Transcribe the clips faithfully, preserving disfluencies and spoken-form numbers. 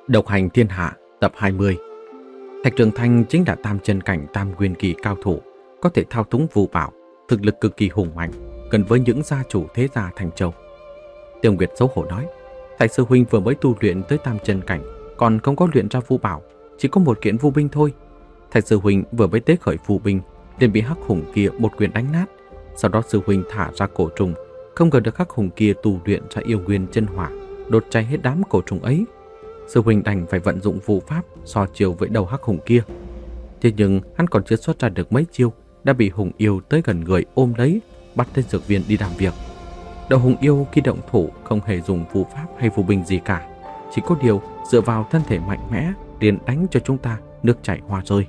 Độc hành thiên hạ tập hai mươi. Thạch Trường Thanh chính là tam chân cảnh tam nguyên kỳ cao thủ, có thể thao túng vu bảo, thực lực cực kỳ hùng mạnh, gần với những gia chủ thế gia Thành Châu. Tiêu Nguyệt xấu hổ nói, Thạch sư huynh vừa mới tu luyện tới tam chân cảnh, còn không có luyện ra vu bảo, chỉ có một kiện vu binh thôi. Thạch sư huynh vừa mới tế khởi vu binh, liền bị hắc hùng kia một quyền đánh nát. Sau đó sư huynh thả ra cổ trùng, không ngờ được hắc hùng kia tu luyện ra yêu nguyên chân hỏa, đốt cháy hết đám cổ trùng ấy. Sư huynh đành phải vận dụng vụ pháp so chiều với đầu hắc hùng kia. Thế nhưng hắn còn chưa xuất ra được mấy chiêu, đã bị hùng yêu tới gần người ôm lấy, bắt tên dược viên đi làm việc. Đầu hùng yêu khi động thủ không hề dùng vụ pháp hay phù binh gì cả, chỉ có điều dựa vào thân thể mạnh mẽ liền đánh cho chúng ta nước chảy hoa rơi.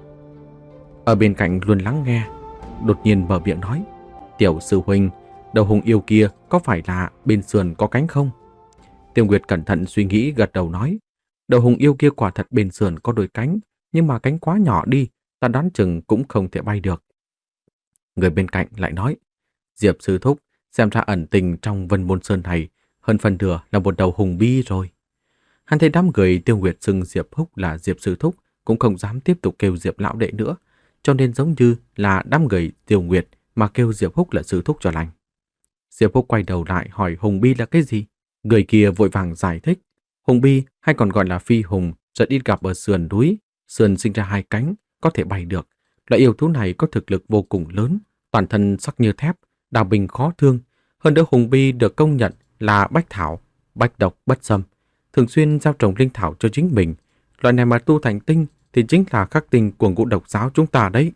Ở bên cạnh luôn lắng nghe, đột nhiên mở miệng nói, tiểu sư huynh, đầu hùng yêu kia có phải là bên sườn có cánh không? Tiêu Nguyệt cẩn thận suy nghĩ gật đầu nói, đầu hùng yêu kia quả thật bên sườn có đôi cánh, nhưng mà cánh quá nhỏ đi, ta đoán chừng cũng không thể bay được. Người bên cạnh lại nói, Diệp sư thúc, xem ra ẩn tình trong Vân Môn Sơn này hơn phần nửa là một đầu hùng bi rồi. Hắn thấy đám người Tiêu Nguyệt xưng Diệp Húc là Diệp sư thúc, cũng không dám tiếp tục kêu Diệp lão đệ nữa, cho nên giống như là đám người Tiêu Nguyệt mà kêu Diệp Húc là sư thúc cho lành. Diệp Húc quay đầu lại hỏi hùng bi là cái gì? Người kia vội vàng giải thích, hùng bi hay còn gọi là phi hùng rất ít gặp ở sườn núi, sườn sinh ra hai cánh, có thể bay được. Loại yêu thú này có thực lực vô cùng lớn, toàn thân sắc như thép, đào bình khó thương. Hơn nữa hùng bi được công nhận là bách thảo, bách độc bất xâm, thường xuyên gieo trồng linh thảo cho chính mình. Loại này mà tu thành tinh thì chính là khắc tinh của Ngũ Độc giáo chúng ta đấy.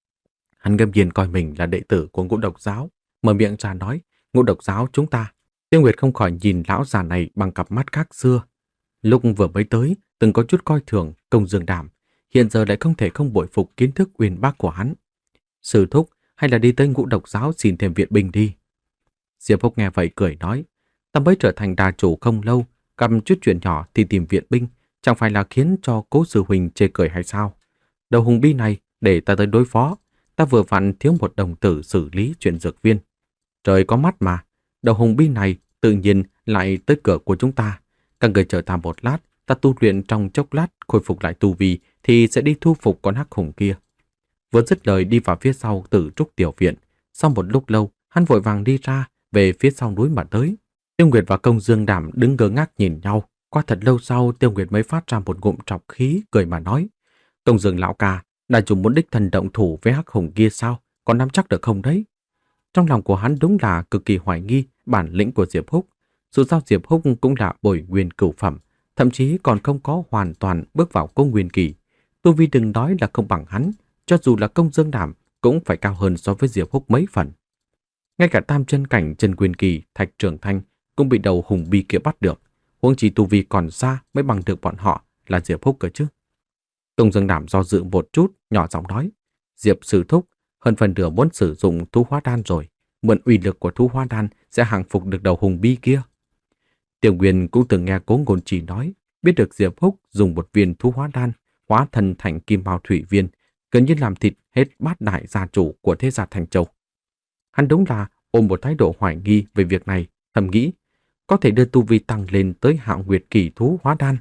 Hắn ngâm nhiên coi mình là đệ tử của Ngũ Độc giáo, mở miệng ra nói, Ngũ Độc giáo chúng ta. Tiêu Nguyệt không khỏi nhìn lão già này bằng cặp mắt khác xưa. Lúc vừa mới tới, từng có chút coi thường Công Dương Đảm, hiện giờ lại không thể không bội phục kiến thức uyên bác của hắn. Sư thúc, hay là đi tới Ngũ Độc giáo xin thêm viện binh đi. Diệp Húc nghe vậy cười nói, ta mới trở thành đà chủ không lâu, gặp chút chuyện nhỏ thì tìm viện binh, chẳng phải là khiến cho Cố sư huynh chê cười hay sao? Đầu hùng bi này để ta tới đối phó, ta vừa vặn thiếu một đồng tử xử lý chuyện dược viên. Trời có mắt mà, đầu hùng bi này tự nhiên lại tới cửa của chúng ta. Các người chờ ta một lát, ta tu luyện trong chốc lát khôi phục lại tu vi thì sẽ đi thu phục con hắc hùng kia. Vừa dứt lời đi vào phía sau Tử Trúc tiểu viện. Sau một lúc lâu, hắn vội vàng đi ra về phía sau núi mà tới. Tiêu Nguyệt và Công Dương Đảm đứng ngơ ngác nhìn nhau. Qua thật lâu sau, Tiêu Nguyệt mới phát ra một ngụm trọc khí, cười mà nói, Công Dương lão ca, đại chủ muốn đích thân động thủ với hắc hùng kia sao? Có nắm chắc được không đấy? Trong lòng của hắn đúng là cực kỳ hoài nghi bản lĩnh của Diệp Húc. Dù sao Diệp Húc cũng là bồi nguyên cửu phẩm, thậm chí còn không có hoàn toàn bước vào công nguyên kỳ. Tu vi đừng nói là không bằng hắn, cho dù là Công Dương Đảm cũng phải cao hơn so với Diệp Húc mấy phần. Ngay cả tam chân cảnh chân nguyên kỳ Thạch Trường Thanh cũng bị đầu hùng bi kia bắt được, huống chi tu vi còn xa mới bằng được bọn họ là Diệp Húc cơ chứ. Công Dương Đảm do dự một chút, nhỏ giọng nói, Diệp sư thúc, hơn phần nửa muốn sử dụng thú hóa đan rồi, mượn uy lực của thú hóa đan sẽ hàng phục được đầu hùng bi kia. Tiểu Nguyên cũng từng nghe Cố Ngôn Trì nói, biết được Diệp Húc dùng một viên thú hóa đan hóa thân thành kim mao thủy viên, gần như làm thịt hết bát đại gia chủ của thế gia Thành Châu. Hắn đúng là ôm một thái độ hoài nghi về việc này, thầm nghĩ có thể đưa tu vi tăng lên tới hạo nguyệt kỳ thú hóa đan.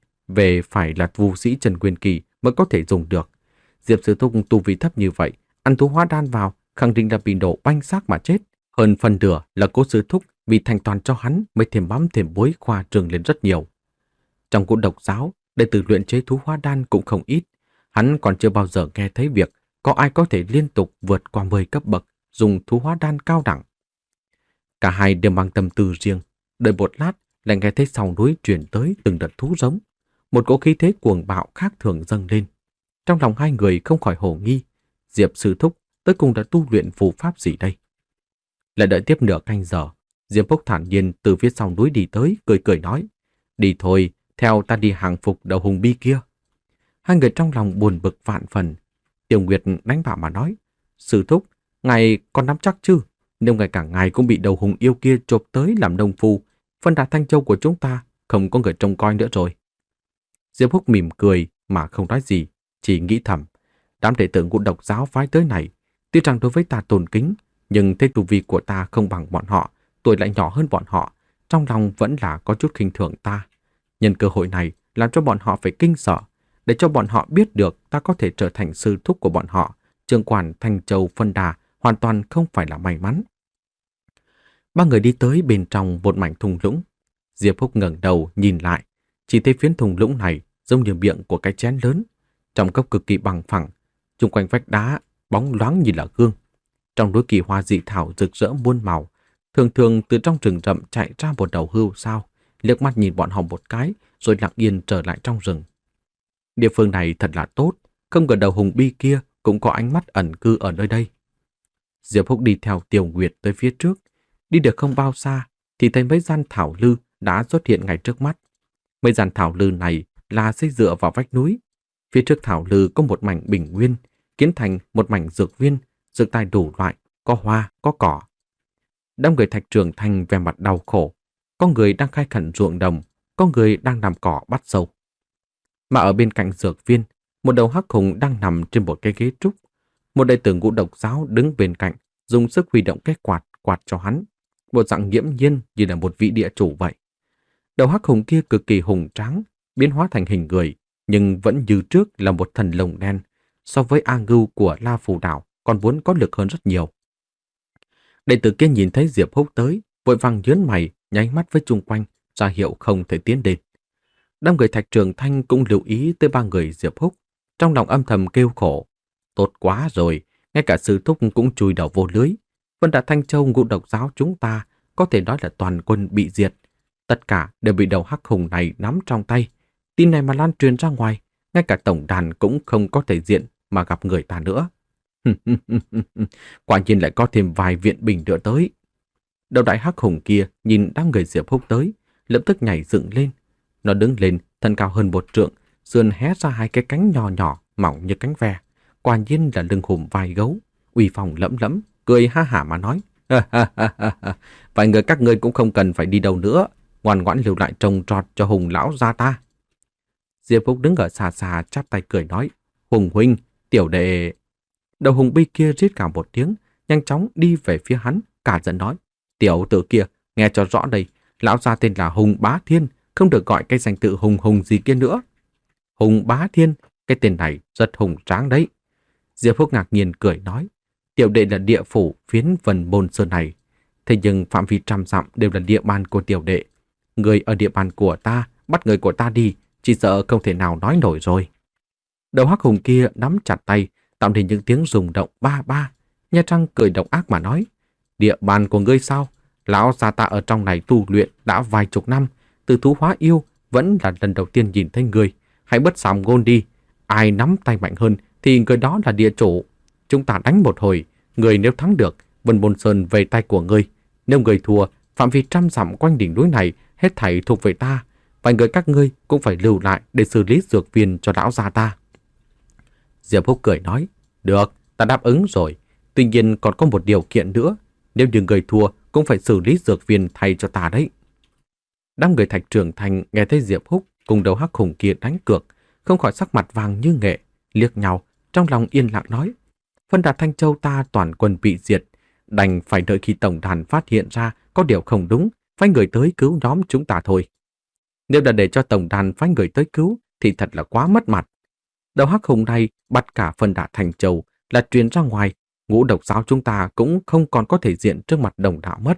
Về phải là vu sĩ Trần Nguyên kỳ mới có thể dùng được. Diệp sư thúc tu vi thấp như vậy, ăn thú hóa đan vào khẳng định là bị nổ banh xác mà chết. Hơn phần nửa là Cố sư thúc vì thành toàn cho hắn mới thêm bám thêm bối khoa trương lên rất nhiều. Trong Ngũ Độc giáo, đệ tử luyện chế thú hóa đan cũng không ít. Hắn còn chưa bao giờ nghe thấy việc có ai có thể liên tục vượt qua mười cấp bậc dùng thú hóa đan cao đẳng. Cả hai đều mang tâm tư riêng. Đợi một lát lại nghe thấy sau núi truyền tới từng đợt thú giống. Một cỗ khí thế cuồng bạo khác thường dâng lên. Trong lòng hai người không khỏi hồ nghi, Diệp sư thúc tới cùng đã tu luyện phù pháp gì đây? Lại đợi tiếp nửa canh giờ, Diệp Húc thản nhiên từ phía sau núi đi tới, cười cười nói, đi thôi, theo ta đi hàng phục đầu hùng bi kia. Hai người trong lòng buồn bực vạn phần. Tiểu Nguyệt đánh vào mà nói, sư thúc, ngài còn nắm chắc chứ? Nếu ngay cả ngài cũng bị đầu hùng yêu kia chộp tới làm nông phu, phân đà Thanh Châu của chúng ta không có người trông coi nữa rồi. Diệp Húc mỉm cười mà không nói gì, chỉ nghĩ thầm, đám đệ tử Ngũ Độc giáo phái tới này, tuy rằng đối với ta tôn kính, nhưng thế tu vi của ta không bằng bọn họ, tuổi lại nhỏ hơn bọn họ, trong lòng vẫn là có chút khinh thường ta. Nhân cơ hội này, làm cho bọn họ phải kinh sợ, để cho bọn họ biết được ta có thể trở thành sư thúc của bọn họ. Trưởng quản Thanh Châu Phân Đà hoàn toàn không phải là may mắn. Ba người đi tới bên trong một mảnh thung lũng. Diệp Húc ngẩng đầu nhìn lại, chỉ thấy phiến thung lũng này giống như miệng của cái chén lớn, trong cốc cực kỳ bằng phẳng, chung quanh vách đá bóng loáng như là gương. Trong núi kỳ hoa dị thảo rực rỡ muôn màu, thường thường từ trong rừng rậm chạy ra một đầu hươu sao, liếc mắt nhìn bọn họ một cái, rồi lặng yên trở lại trong rừng. Địa phương này thật là tốt, không ngờ đầu hùng bi kia cũng có ánh mắt ẩn cư ở nơi đây. Diệp Húc đi theo Tiểu Nguyệt tới phía trước, đi được không bao xa thì thấy mấy gian thảo lư đã xuất hiện ngay trước mắt. Mấy gian thảo lư này là xây dựa vào vách núi. Phía trước thảo lư có một mảnh bình nguyên, kiến thành một mảnh dược viên, dược tài đủ loại, có hoa, có cỏ. Đám người Thạch Trường Thanh vẻ mặt đau khổ, có người đang khai khẩn ruộng đồng, có người đang nằm cỏ bắt sâu. Mà ở bên cạnh dược viên, một đầu hắc hùng đang nằm trên một cái ghế trúc. Một đệ tử Ngũ Độc Giáo đứng bên cạnh, dùng sức huy động cái quạt quạt cho hắn, một dạng nghiễm nhiên như là một vị địa chủ vậy. Đầu hắc hùng kia cực kỳ hùng tráng, biến hóa thành hình người, nhưng vẫn như trước là một thần lồng đen, so với A Ngưu của La Phù Đảo còn muốn có lực hơn rất nhiều. Đệ tử kia nhìn thấy Diệp Húc tới, vội vàng nhướng mày, nháy mắt với chung quanh, ra hiệu không thể tiến đến. Đám người Thạch Trường Thanh cũng lưu ý tới ba người Diệp Húc, trong lòng âm thầm kêu khổ. Tốt quá rồi, ngay cả sư thúc cũng chui đầu vô lưới. Vân Đà Thanh Châu Ngũ Độc Giáo chúng ta có thể nói là toàn quân bị diệt. Tất cả đều bị đầu hắc hùng này nắm trong tay. Tin này mà lan truyền ra ngoài, ngay cả tổng đàn cũng không có thể diện mà gặp người ta nữa. Quả nhiên lại có thêm vài viện binh nữa tới. Đầu đại hắc hùng kia nhìn đám người Diệp Húc tới, lập tức nhảy dựng lên. Nó đứng lên, thân cao hơn một trượng, sườn hé ra hai cái cánh nhỏ nhỏ, mỏng như cánh ve. Quả nhiên là lưng hùm vai gấu, uy phong lẫm lẫm, cười ha hả mà nói: vài người các ngươi cũng không cần phải đi đâu nữa, ngoan ngoãn lưu lại trồng trọt cho Hùng lão gia ta. Diệp Húc đứng ở xa xa chắp tay cười nói: Hùng huynh, tiểu đệ. Đầu hùng bi kia rít cả một tiếng, nhanh chóng đi về phía hắn, cả giận nói: Tiểu tử kia, nghe cho rõ đây, lão gia tên là Hùng Bá Thiên, không được gọi cái danh tự Hùng Hùng gì kia nữa. Hùng Bá Thiên, cái tên này rất hùng tráng đấy. Diệp Húc ngạc nhiên cười nói: Tiểu đệ là địa phủ phiến Vân Bôn Sơn này, thế nhưng phạm vi trăm dặm đều là địa bàn của tiểu đệ. Người ở địa bàn của ta, bắt người của ta đi, chỉ sợ không thể nào nói nổi rồi. Đầu hắc hùng kia nắm chặt tay, tạo nên những tiếng rung động ba ba, Nha Trang cười độc ác mà nói: Địa bàn của ngươi sao? Lão gia ta ở trong này tu luyện đã vài chục năm, từ thú hóa yêu vẫn là lần đầu tiên nhìn thấy ngươi. Hãy bất sàm ngôn đi, ai nắm tay mạnh hơn thì người đó là địa chủ. Chúng ta đánh một hồi, người nếu thắng được, Vân Bôn Sơn về tay của ngươi. Nếu người thua, phạm vi trăm dặm quanh đỉnh núi này hết thảy thuộc về ta. Vài người các ngươi cũng phải lưu lại để xử lý dược viên cho lão gia ta. Diệp Húc cười nói: Được, ta đáp ứng rồi. Tuy nhiên còn có một điều kiện nữa, nếu như người thua cũng phải xử lý dược viên thay cho ta đấy. Đám người Thạch Trường Thanh nghe thấy Diệp Húc cùng đầu hắc hùng kia đánh cược, không khỏi sắc mặt vàng như nghệ, liếc nhau, trong lòng yên lặng nói: Phân Đà Thanh Châu ta toàn quân bị diệt, đành phải đợi khi tổng đàn phát hiện ra có điều không đúng, phái người tới cứu nhóm chúng ta thôi. Nếu đã để cho tổng đàn phái người tới cứu thì thật là quá mất mặt. Đầu hắc hùng này bắt cả Phân Đà Thanh Châu là truyền ra ngoài, Ngũ Độc Giáo chúng ta cũng không còn có thể diện trước mặt đồng đạo mất.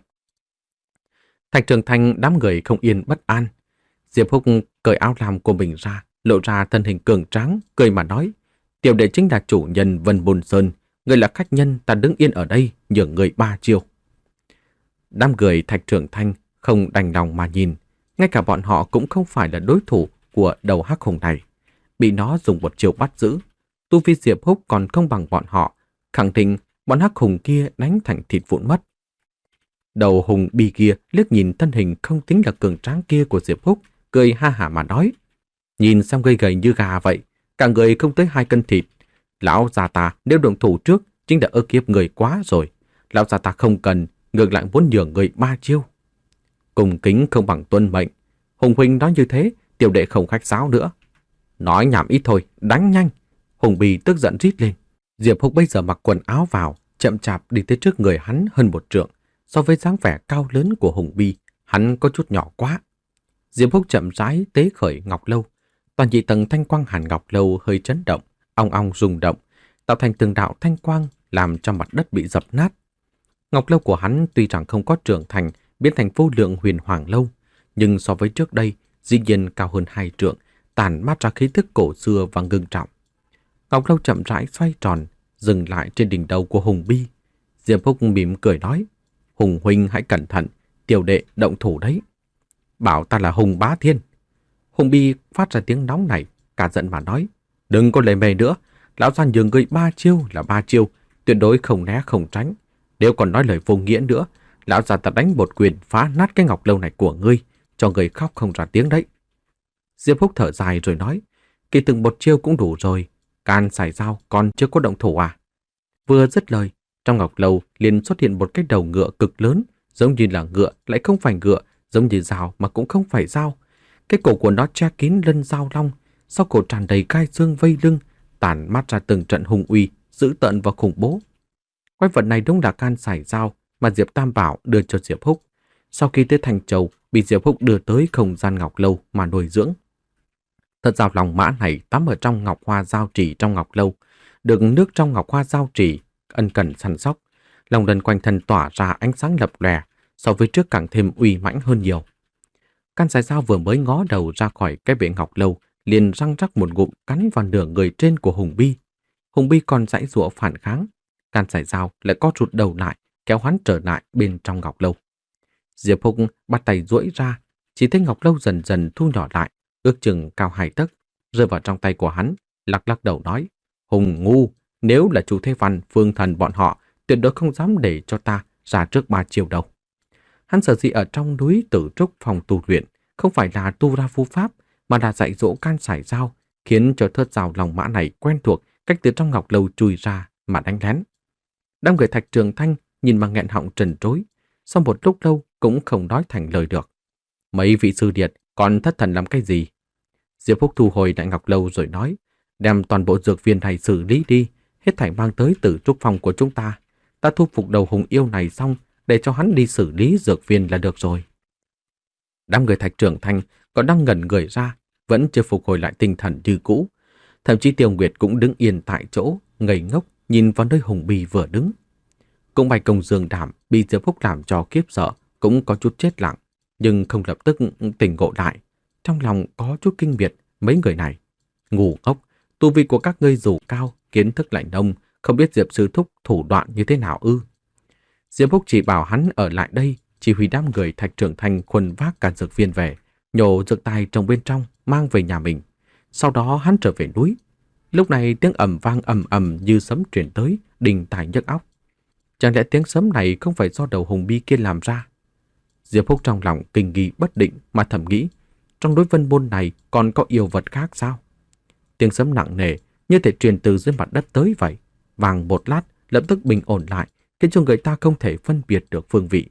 Thạch Trường Thanh đám người không yên bất an. Diệp Húc cởi áo lam của mình ra, lộ ra thân hình cường tráng, cười mà nói: Tiểu đệ chính là chủ nhân Vân Bôn Sơn, người là khách nhân, ta đứng yên ở đây nhường người ba chiêu. Đám người Thạch Trường Thanh không đành lòng mà nhìn, ngay cả bọn họ cũng không phải là đối thủ của đầu hắc hùng này. Bị nó dùng một chiêu bắt giữ, tu vi Diệp Húc còn không bằng bọn họ, khẳng định bọn hắc hùng kia đánh thành thịt vụn mất. Đầu hùng bi kia liếc nhìn thân hình không tính là cường tráng kia của Diệp Húc, cười ha hả mà nói: Nhìn xem gầy gầy như gà vậy, cả người không tới hai cân thịt. Lão già ta nếu động thủ trước chính là ức hiếp người quá rồi. Lão già ta không cần, ngược lại muốn nhường người ba chiêu. Cùng kính không bằng tuân mệnh. Hùng huynh nói như thế, tiểu đệ không khách sáo nữa. Nói nhảm ít thôi, đánh nhanh. Hùng Bì tức giận rít lên. Diệp Húc bây giờ mặc quần áo vào, chậm chạp đi tới trước người hắn hơn một trượng. So với dáng vẻ cao lớn của Hùng Bì, hắn có chút nhỏ quá. Diệp Húc chậm rãi tế khởi ngọc lâu, Toàn dị tầng thanh quang Hàn Ngọc Lâu hơi chấn động, ong ong rung động, tạo thành từng đạo thanh quang làm cho mặt đất bị dập nát. Ngọc Lâu của hắn tuy rằng không có trưởng thành biến thành vô lượng huyền hoàng lâu, nhưng so với trước đây, dĩ nhiên cao hơn hai trượng, tản mát ra khí tức cổ xưa và ngưng trọng. Ngọc Lâu chậm rãi xoay tròn, dừng lại trên đỉnh đầu của Hùng Bi. Diệp Húc mỉm cười nói, Hùng huynh hãy cẩn thận, tiểu đệ động thủ đấy. Bảo ta là Hùng Bá Thiên. Hùng Bi phát ra tiếng nóng này, cả giận mà nói, đừng có lề mề nữa, lão già nhường ngươi ba chiêu là ba chiêu, tuyệt đối không né không tránh. Nếu còn nói lời vô nghĩa nữa, lão già ta đánh một quyền phá nát cái Ngọc Lâu này của ngươi, cho người khóc không ra tiếng đấy. Diệp Húc thở dài rồi nói, kỳ từng một chiêu cũng đủ rồi, can xài dao còn chưa có động thủ à? Vừa dứt lời, trong Ngọc Lâu liền xuất hiện một cái đầu ngựa cực lớn, giống như là ngựa lại không phải ngựa, giống như dao mà cũng không phải dao. Cái cổ của nó che kín lân dao long, sau cổ tràn đầy gai xương vây lưng, tản mát ra từng trận hung uy, dữ tợn và khủng bố. Quái vật này đúng là can xài dao mà Diệp Tam Bảo đưa cho Diệp Húc. Sau khi tới Thành Châu, bị Diệp Húc đưa tới không gian Ngọc Lâu mà nuôi dưỡng. Thật dao lòng mã này tắm ở trong ngọc hoa giao trì trong Ngọc Lâu, được nước trong ngọc hoa giao trì ân cần săn sóc, lòng lần quanh thân tỏa ra ánh sáng lập lòe, so với trước càng thêm uy mãnh hơn nhiều. Can xài dao vừa mới ngó đầu ra khỏi cái bể Ngọc Lâu, liền răng rắc một ngụm cắn vào nửa người trên của Hùng Bi. Hùng Bi còn giãy giụa phản kháng, can xài dao lại co rụt đầu lại, kéo hắn trở lại bên trong Ngọc Lâu. Diệp Húc bắt tay duỗi ra, chỉ thấy Ngọc Lâu dần dần thu nhỏ lại, ước chừng cao hai tấc, rơi vào trong tay của hắn, lắc lắc đầu nói, Hùng ngu, nếu là Chu Thế Văn, Phương Thần bọn họ, tuyệt đối không dám để cho ta ra trước ba chiều đâu. Hắn sở dĩ ở trong núi Tử Trúc phòng tu luyện, không phải là tu ra phu pháp, mà là dạy dỗ can xài dao, khiến cho thớt dao lòng mã này quen thuộc cách từ trong Ngọc Lâu chui ra mà đánh lén. Đám người Thạch Trường Thanh nhìn mà nghẹn họng trần trối, sau một lúc lâu cũng không nói thành lời được. Mấy vị sư điệt còn thất thần làm cái gì? Diệp Húc thu hồi đại Ngọc Lâu rồi nói, đem toàn bộ dược viên này xử lý đi, hết thảy mang tới Tử Trúc phòng của chúng ta. Ta thu phục đầu hùng yêu này xong, để cho hắn đi xử lý dược viên là được rồi. Đám người Thạch Trường Thanh còn đang ngẩn người ra, vẫn chưa phục hồi lại tinh thần như cũ. Thậm chí Tiêu Nguyệt cũng đứng yên tại chỗ, ngây ngốc nhìn vào nơi Hùng Bi vừa đứng. Cũng Bạch Công Dương Đảm bị Diệp Húc làm cho kiếp sợ, cũng có chút chết lặng, nhưng không lập tức tỉnh ngộ lại. Trong lòng có chút kinh biệt mấy người này. Ngu ngốc, tu vi của các ngươi dù cao, kiến thức lại nông, không biết Diệp Sư Thúc thủ đoạn như thế nào ư? Diệp Húc chỉ bảo hắn ở lại đây, chỉ huy đám người Thạch Trường Thanh khuân vác cả dược viên về, nhổ dược tài trong bên trong, mang về nhà mình. Sau đó hắn trở về núi. Lúc này tiếng ầm vang ầm ầm như sấm truyền tới, đình tài nhức óc. Chẳng lẽ tiếng sấm này không phải do đầu Hùng Bi kia làm ra? Diệp Húc trong lòng kinh nghi bất định mà thầm nghĩ, trong đối vân môn này còn có yêu vật khác sao? Tiếng sấm nặng nề như thể truyền từ dưới mặt đất tới vậy, vang một lát lập tức bình ổn lại, khiến cho người ta không thể phân biệt được phương vị.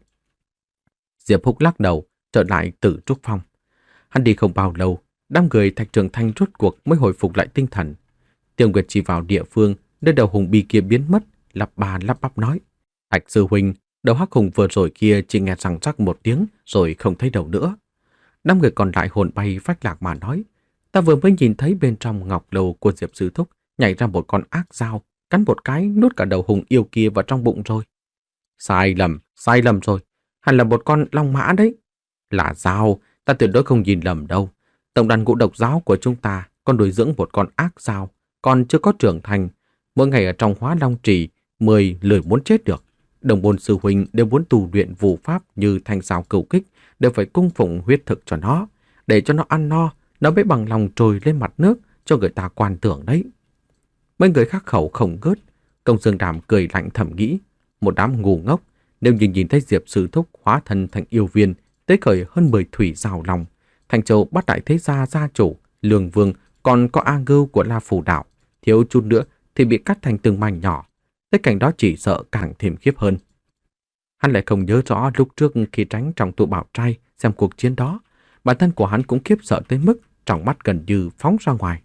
Diệp Húc lắc đầu, trở lại Tử Trúc Phong. Hắn đi không bao lâu, đám người Thạch Trường Thanh rốt cuộc mới hồi phục lại tinh thần. Tiêu Nguyệt chỉ vào địa phương nơi đầu Hùng Bi kia biến mất, lắp ba lắp bắp nói, Thạch sư huynh, đầu hắc hùng vừa rồi kia chỉ nghe răng rắc một tiếng rồi không thấy đầu nữa. Năm người còn lại hồn bay phách lạc mà nói, ta vừa mới nhìn thấy bên trong Ngọc Lâu của Diệp Sư Thúc nhảy ra một con ác dao, cắn một cái nuốt cả đầu hùng yêu kia vào trong bụng rồi. Sai lầm, sai lầm rồi, hẳn là một con long mã đấy. Là dao, ta tuyệt đối không nhìn lầm đâu. Tổng đàn ngũ độc giáo của chúng ta còn nuôi dưỡng một con ác dao, còn chưa có trưởng thành. Mỗi ngày ở trong Hóa Long Trì, mười lười muốn chết được. Đồng môn sư huynh đều muốn tu luyện vũ pháp như thanh sao cửu kích, đều phải cung phụng huyết thực cho nó, để cho nó ăn no, nó mới bằng lòng trồi lên mặt nước cho người ta quan tưởng đấy. Mấy người khác khẩu không ngớt, Công Dương Đàm cười lạnh thầm nghĩ, một đám ngu ngốc, nếu nhìn nhìn thấy Diệp Sư Thúc hóa thân thành yêu viên, tế khởi hơn mười thủy rào lòng, Thành Châu bắt đại thế gia gia chủ, Lương Vương, còn có A Ngưu của La Phủ Đạo, thiếu chút nữa thì bị cắt thành từng mảnh nhỏ. Thế cảnh đó chỉ sợ càng thêm khiếp hơn. Hắn lại không nhớ rõ lúc trước khi tránh trong tụ bảo trai xem cuộc chiến đó, bản thân của hắn cũng khiếp sợ tới mức trong mắt gần như phóng ra ngoài.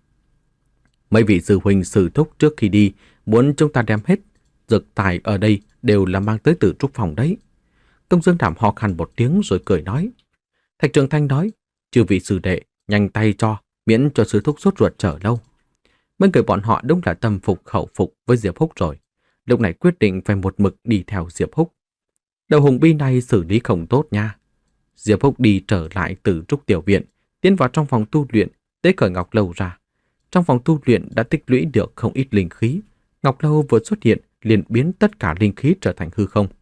Mấy vị sư huynh sư thúc trước khi đi muốn chúng ta đem hết dược tài ở đây đều là mang tới Tử Trúc Phòng đấy. Công Dương Đảm ho khan một tiếng rồi cười nói. Thạch Trường Thanh nói, chư vị sư đệ, nhanh tay cho, miễn cho sư thúc sốt ruột chờ lâu. Mấy người bọn họ đúng là tâm phục khẩu phục với Diệp Húc rồi. Lúc này quyết định phải một mực đi theo Diệp Húc. Đầu Hùng Bi này xử lý không tốt nha. Diệp Húc đi trở lại từ trúc tiểu viện, tiến vào trong phòng tu luyện, lấy cởi ngọc lâu ra. Trong phòng tu luyện đã tích lũy được không ít linh khí. Ngọc lâu vừa xuất hiện liền biến tất cả linh khí trở thành hư không.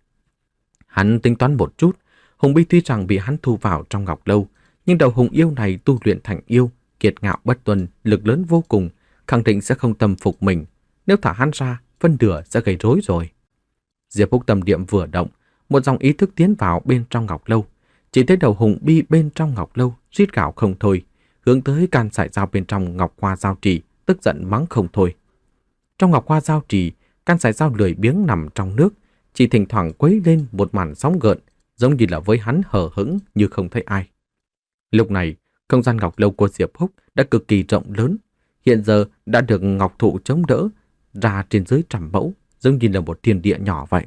Hắn tính toán một chút, Hùng Bi tuy rằng bị hắn thu vào trong ngọc lâu, nhưng đầu hùng yêu này tu luyện thành yêu, kiệt ngạo bất tuân, lực lớn vô cùng, khẳng định sẽ không tâm phục mình. Nếu thả hắn ra, phân nửa sẽ gây rối rồi. Diệp Húc tâm niệm vừa động, một dòng ý thức tiến vào bên trong ngọc lâu. Chỉ thấy đầu Hùng Bi bên trong ngọc lâu rít gào không thôi, hướng tới can sải dao bên trong ngọc hoa giao trì, tức giận mắng không thôi. Trong ngọc hoa giao trì, can sải dao lười biếng nằm trong nước, chỉ thỉnh thoảng quấy lên một màn sóng gợn, giống như là với hắn hờ hững như không thấy ai. Lúc này, không gian ngọc lâu của Diệp Húc đã cực kỳ rộng lớn, hiện giờ đã được ngọc thụ chống đỡ, ra trên dưới trăm mẫu, giống như là một thiên địa nhỏ vậy.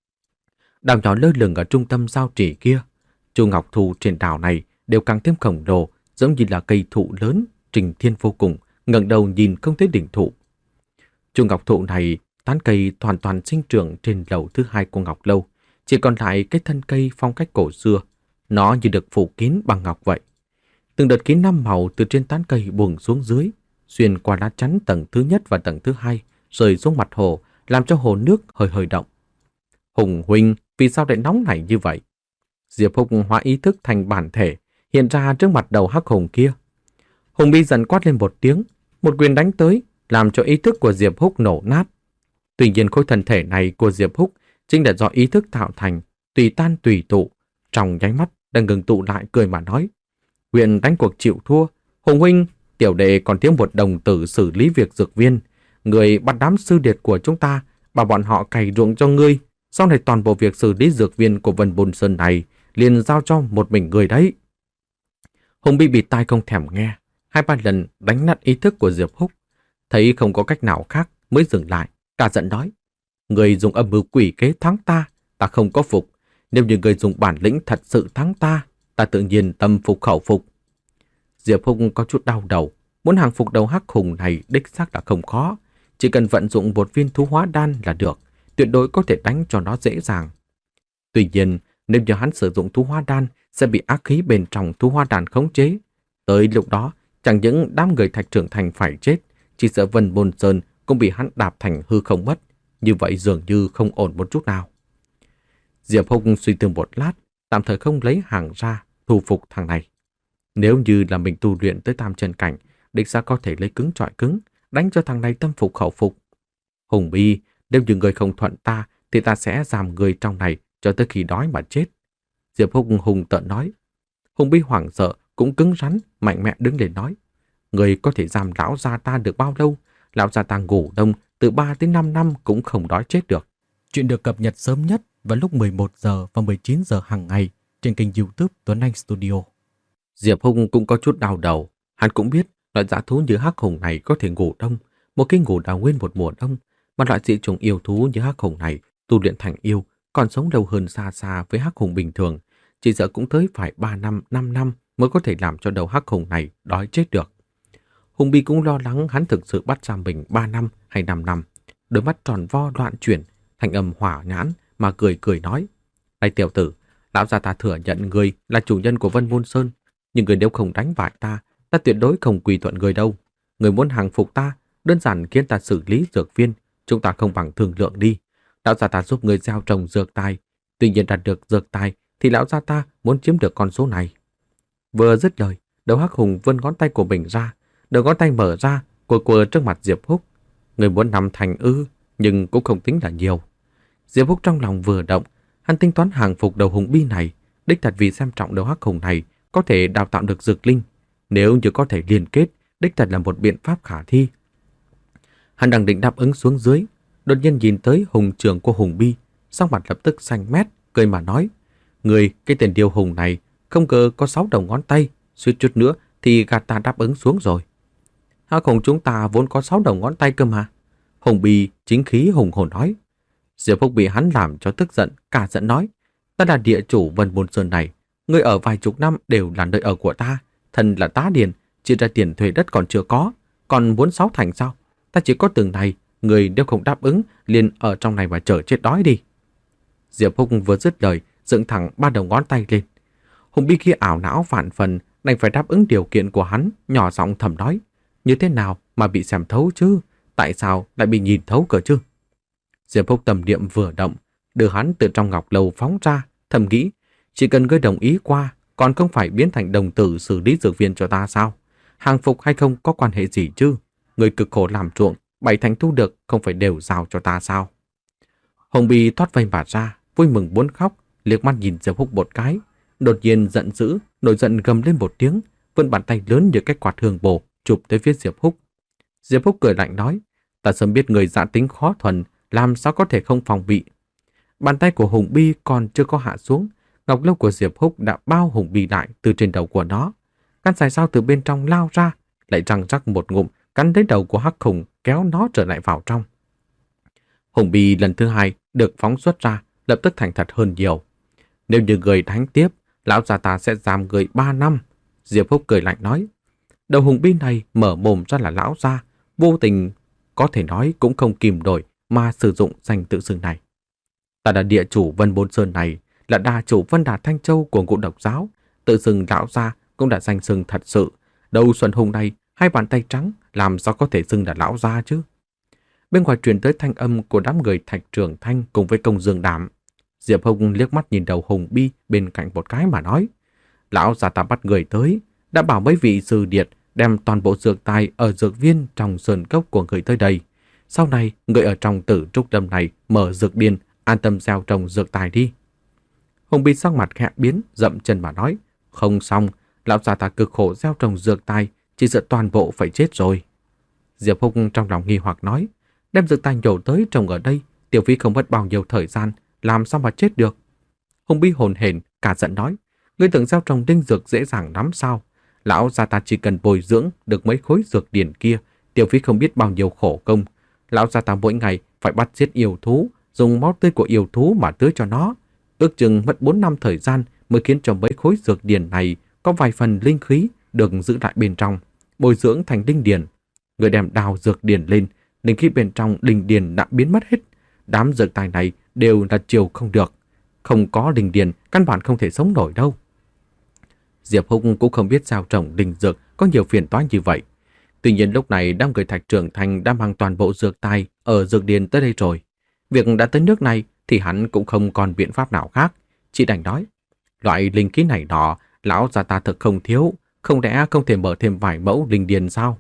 Đảo nhỏ lơ lửng ở trung tâm giao trì kia, chu ngọc thụ trên đảo này đều càng thêm khổng lồ, giống như là cây thụ lớn, trình thiên vô cùng, ngẩng đầu nhìn không thấy đỉnh thụ. Chu ngọc thụ này, tán cây hoàn toàn sinh trưởng trên lầu thứ hai của ngọc lâu, chỉ còn lại cái thân cây phong cách cổ xưa, nó như được phủ kín bằng ngọc vậy. Từng đợt kín năm màu từ trên tán cây buông xuống dưới, xuyên qua lá chắn tầng thứ nhất và tầng thứ hai, rơi xuống mặt hồ, làm cho hồ nước hơi hơi động. Hùng huynh, vì sao lại nóng nảy như vậy? Diệp Húc hóa ý thức thành bản thể, hiện ra trước mặt đầu hắc hùng kia. Hùng Bi dần quát lên một tiếng, một quyền đánh tới, làm cho ý thức của Diệp Húc nổ nát. Tuy nhiên khối thân thể này của Diệp Húc chính là do ý thức tạo thành, tùy tan tùy tụ, trong nháy mắt đang ngừng tụ lại cười mà nói: "Nguyện đánh cuộc chịu thua, Hùng huynh, tiểu đệ còn thiếu một đồng tử xử lý việc dược viên, người bắt đám sư điệt của chúng ta, bảo bọn họ cày ruộng cho ngươi, sau này toàn bộ việc xử lý dược viên của Vân Bôn Sơn này liền giao cho một mình người đấy." Hùng Bi bịt tai không thèm nghe, hai ba lần đánh nát ý thức của Diệp Húc, thấy không có cách nào khác mới dừng lại, cả giận nói: "Người dùng âm mưu quỷ kế thắng ta, ta không có phục. Nếu như người dùng bản lĩnh thật sự thắng ta, ta tự nhiên tâm phục khẩu phục." Diệp Húc có chút đau đầu, muốn hàng phục đầu hắc hùng này đích xác là không khó, chỉ cần vận dụng một viên thú hóa đan là được, tuyệt đối có thể đánh cho nó dễ dàng. Tuy nhiên, nếu như hắn sử dụng thú hóa đan sẽ bị ác khí bên trong thú hóa đan khống chế. Tới lúc đó, chẳng những đám người Thạch trưởng thành phải chết, chỉ sợ Vân Bôn Sơn cũng bị hắn đạp thành hư không mất. Như vậy dường như không ổn một chút nào. Diệp Húc suy tư một lát, tạm thời không lấy hàng ra thu phục thằng này. Nếu như là mình tu luyện tới tam chân cảnh, đích xác có thể lấy cứng chọi cứng, đánh cho thằng này tâm phục khẩu phục. Hùng Bi, nếu như người không thuận ta, thì ta sẽ giam người trong này cho tới khi đói mà chết. Diệp Húc hùng tợn nói. Hùng Bi hoảng sợ, cũng cứng rắn, mạnh mẽ đứng lên nói: "Người có thể giam lão gia ta được bao lâu? Lão gia ta ngủ đông từ ba đến năm năm cũng không đói chết được." Chuyện được cập nhật sớm nhất vào lúc mười một giờ và mười chín giờ hàng ngày trên kênh YouTube Tuấn Anh Studio. Diệp Hùng cũng có chút đau đầu, hắn cũng biết loại dã thú như hắc hùng này có thể ngủ đông, một cái ngủ đào nguyên một mùa đông, mà loại dị trùng yêu thú như hắc hùng này tu luyện thành yêu, còn sống lâu hơn xa xa với hắc hùng bình thường, chỉ sợ cũng tới phải ba năm, năm năm mới có thể làm cho đầu hắc hùng này đói chết được. Hùng Bi cũng lo lắng hắn thực sự bắt giam mình ba năm hay năm năm, đôi mắt tròn vo loạn chuyển, thanh âm hỏa nhãn mà cười cười nói: "Này tiểu tử, lão gia ta thừa nhận người là chủ nhân của Vân Môn Sơn, nhưng người nếu không đánh bại ta, ta tuyệt đối không quỳ thuận người đâu. Người muốn hàng phục ta, đơn giản khiến ta xử lý dược viên, chúng ta không bằng thương lượng đi. Lão gia ta giúp người gieo trồng dược tài, tuy nhiên đạt được dược tài thì lão gia ta muốn chiếm được con số này." Vừa dứt lời, đầu hắc hùng vươn ngón tay của mình ra, đầu ngón tay mở ra, quơ quơ trước mặt Diệp Húc. Người muốn nằm thành ư, nhưng cũng không tính là nhiều. Diệp Húc trong lòng vừa động, hắn tính toán hàng phục đầu hùng Bi này, đích thật vì xem trọng đầu hắc hùng này có thể đào tạo được dược linh, nếu như có thể liên kết, đích thật là một biện pháp khả thi. Hắn đang định đáp ứng xuống dưới, đột nhiên nhìn tới hùng trưởng của hùng Bi, sắc mặt lập tức xanh mét, cười mà nói: "Người, cái tên điêu hùng này, không ngờ có sáu đầu ngón tay, suýt chút nữa thì gạt ta đáp ứng xuống rồi." "Hắc hùng chúng ta vốn có sáu đầu ngón tay cơ mà." Hùng Bi chính khí hùng hồn nói. Diệp Húc bị hắn làm cho tức giận, cả giận nói: "Ta là địa chủ Vân Môn Sơn này, ngươi ở vài chục năm đều là nơi ở của ta, thân là tá điền, chia ra tiền thuê đất còn chưa có, còn muốn sáu thành sao? Ta chỉ có từng này, người nếu không đáp ứng, liền ở trong này mà chờ chết đói đi. Diệp Húc vừa dứt lời, dựng thẳng ba đầu ngón tay lên. Hùng Bi kia ảo não vạn phần, đành phải đáp ứng điều kiện của hắn, nhỏ giọng thầm nói. Như thế nào mà bị xem thấu chứ? Tại sao lại bị nhìn thấu cơ chứ? Diệp Húc tâm niệm vừa động, đưa hắn từ trong ngọc lâu phóng ra, thầm nghĩ, chỉ cần ngươi đồng ý qua, còn không phải biến thành đồng tử xử lý dược viên cho ta sao? Hàng phục hay không có quan hệ gì chứ? Người cực khổ làm ruộng, bảy thành thu được không phải đều giao cho ta sao? Hồng Bì thoát vây mà ra, vui mừng muốn khóc, liếc mắt nhìn Diệp Húc một cái, đột nhiên giận dữ, nổi giận gầm lên một tiếng, vươn bàn tay lớn như cái quạt hương bổ chụp tới phía Diệp Húc. Diệp Húc cười lạnh nói, ta sớm biết người dạ tính khó thuần, làm sao có thể không phòng bị. Bàn tay của Hùng Bi còn chưa có hạ xuống, ngọc lâu của Diệp Húc đã bao Hùng Bi lại từ trên đầu của nó. Căn dài dao từ bên trong lao ra, lại răng rắc một ngụm cắn đến đầu của Hắc Hùng, kéo nó trở lại vào trong. Hùng Bi lần thứ hai được phóng xuất ra, lập tức thành thật hơn nhiều. Nếu như người đánh tiếp, lão già ta sẽ giam người ba năm. Diệp Húc cười lạnh nói. Đầu Hùng Bi này mở mồm ra là lão gia, vô tình có thể nói cũng không kìm nổi mà sử dụng danh tự xưng này. Ta là địa chủ Vân Bôn Sơn này, là đà chủ Vân Đà Thanh Châu của Ngũ Độc Giáo, tự xưng lão gia cũng đã danh xưng thật sự. Đầu Xuân Hùng này, hai bàn tay trắng, làm sao có thể xưng là lão gia chứ? Bên ngoài truyền tới thanh âm của đám người Thạch Trường Thanh cùng với Công Dương Đảm. Diệp Hùng liếc mắt nhìn đầu Hùng Bi bên cạnh một cái mà nói, lão già ta bắt người tới, đã bảo mấy vị sư điệt đem toàn bộ dược tài ở dược viên trong sơn cốc của người tới đây. Sau này, người ở trong Tử Trúc Đầm này mở dược điền, an tâm gieo trồng dược tài đi. Hùng Bi sắc mặt khẽ biến, dậm chân mà nói, không xong, lão già ta cực khổ gieo trồng dược tài, chỉ sợ toàn bộ phải chết rồi. Diệp Húc trong lòng nghi hoặc nói, đem dược tài nhổ tới trồng ở đây, Tiểu Phi không mất bao nhiêu thời gian, làm sao mà chết được. Hùng Bi hồn hển cả giận nói, ngươi tưởng gieo trồng đinh dược dễ dàng lắm sao? Lão già ta chỉ cần bồi dưỡng được mấy khối dược điển kia, Tiểu Phi không biết bao nhiêu khổ công. Lão già ta mỗi ngày phải bắt giết yêu thú, dùng máu tươi của yêu thú mà tưới cho nó. Ước chừng mất bốn năm thời gian mới khiến cho mấy khối dược điển này có vài phần linh khí được giữ lại bên trong, bồi dưỡng thành đinh điển. Người đem đào dược điển lên, linh khí bên trong đinh điển đã biến mất hết. Đám dược tài này đều là chiều không được. Không có đinh điển, căn bản không thể sống nổi đâu. Diệp Húc cũng không biết sao trồng đinh dược có nhiều phiền toái như vậy. Tuy nhiên lúc này đám người Thạch Trường Thanh đã mang toàn bộ dược tài ở dược điền tới đây rồi. Việc đã tới nước này thì hắn cũng không còn biện pháp nào khác, chỉ đành nói, loại linh khí này nọ, lão già ta thực không thiếu, không lẽ không thể mở thêm vài mẫu linh điền sao?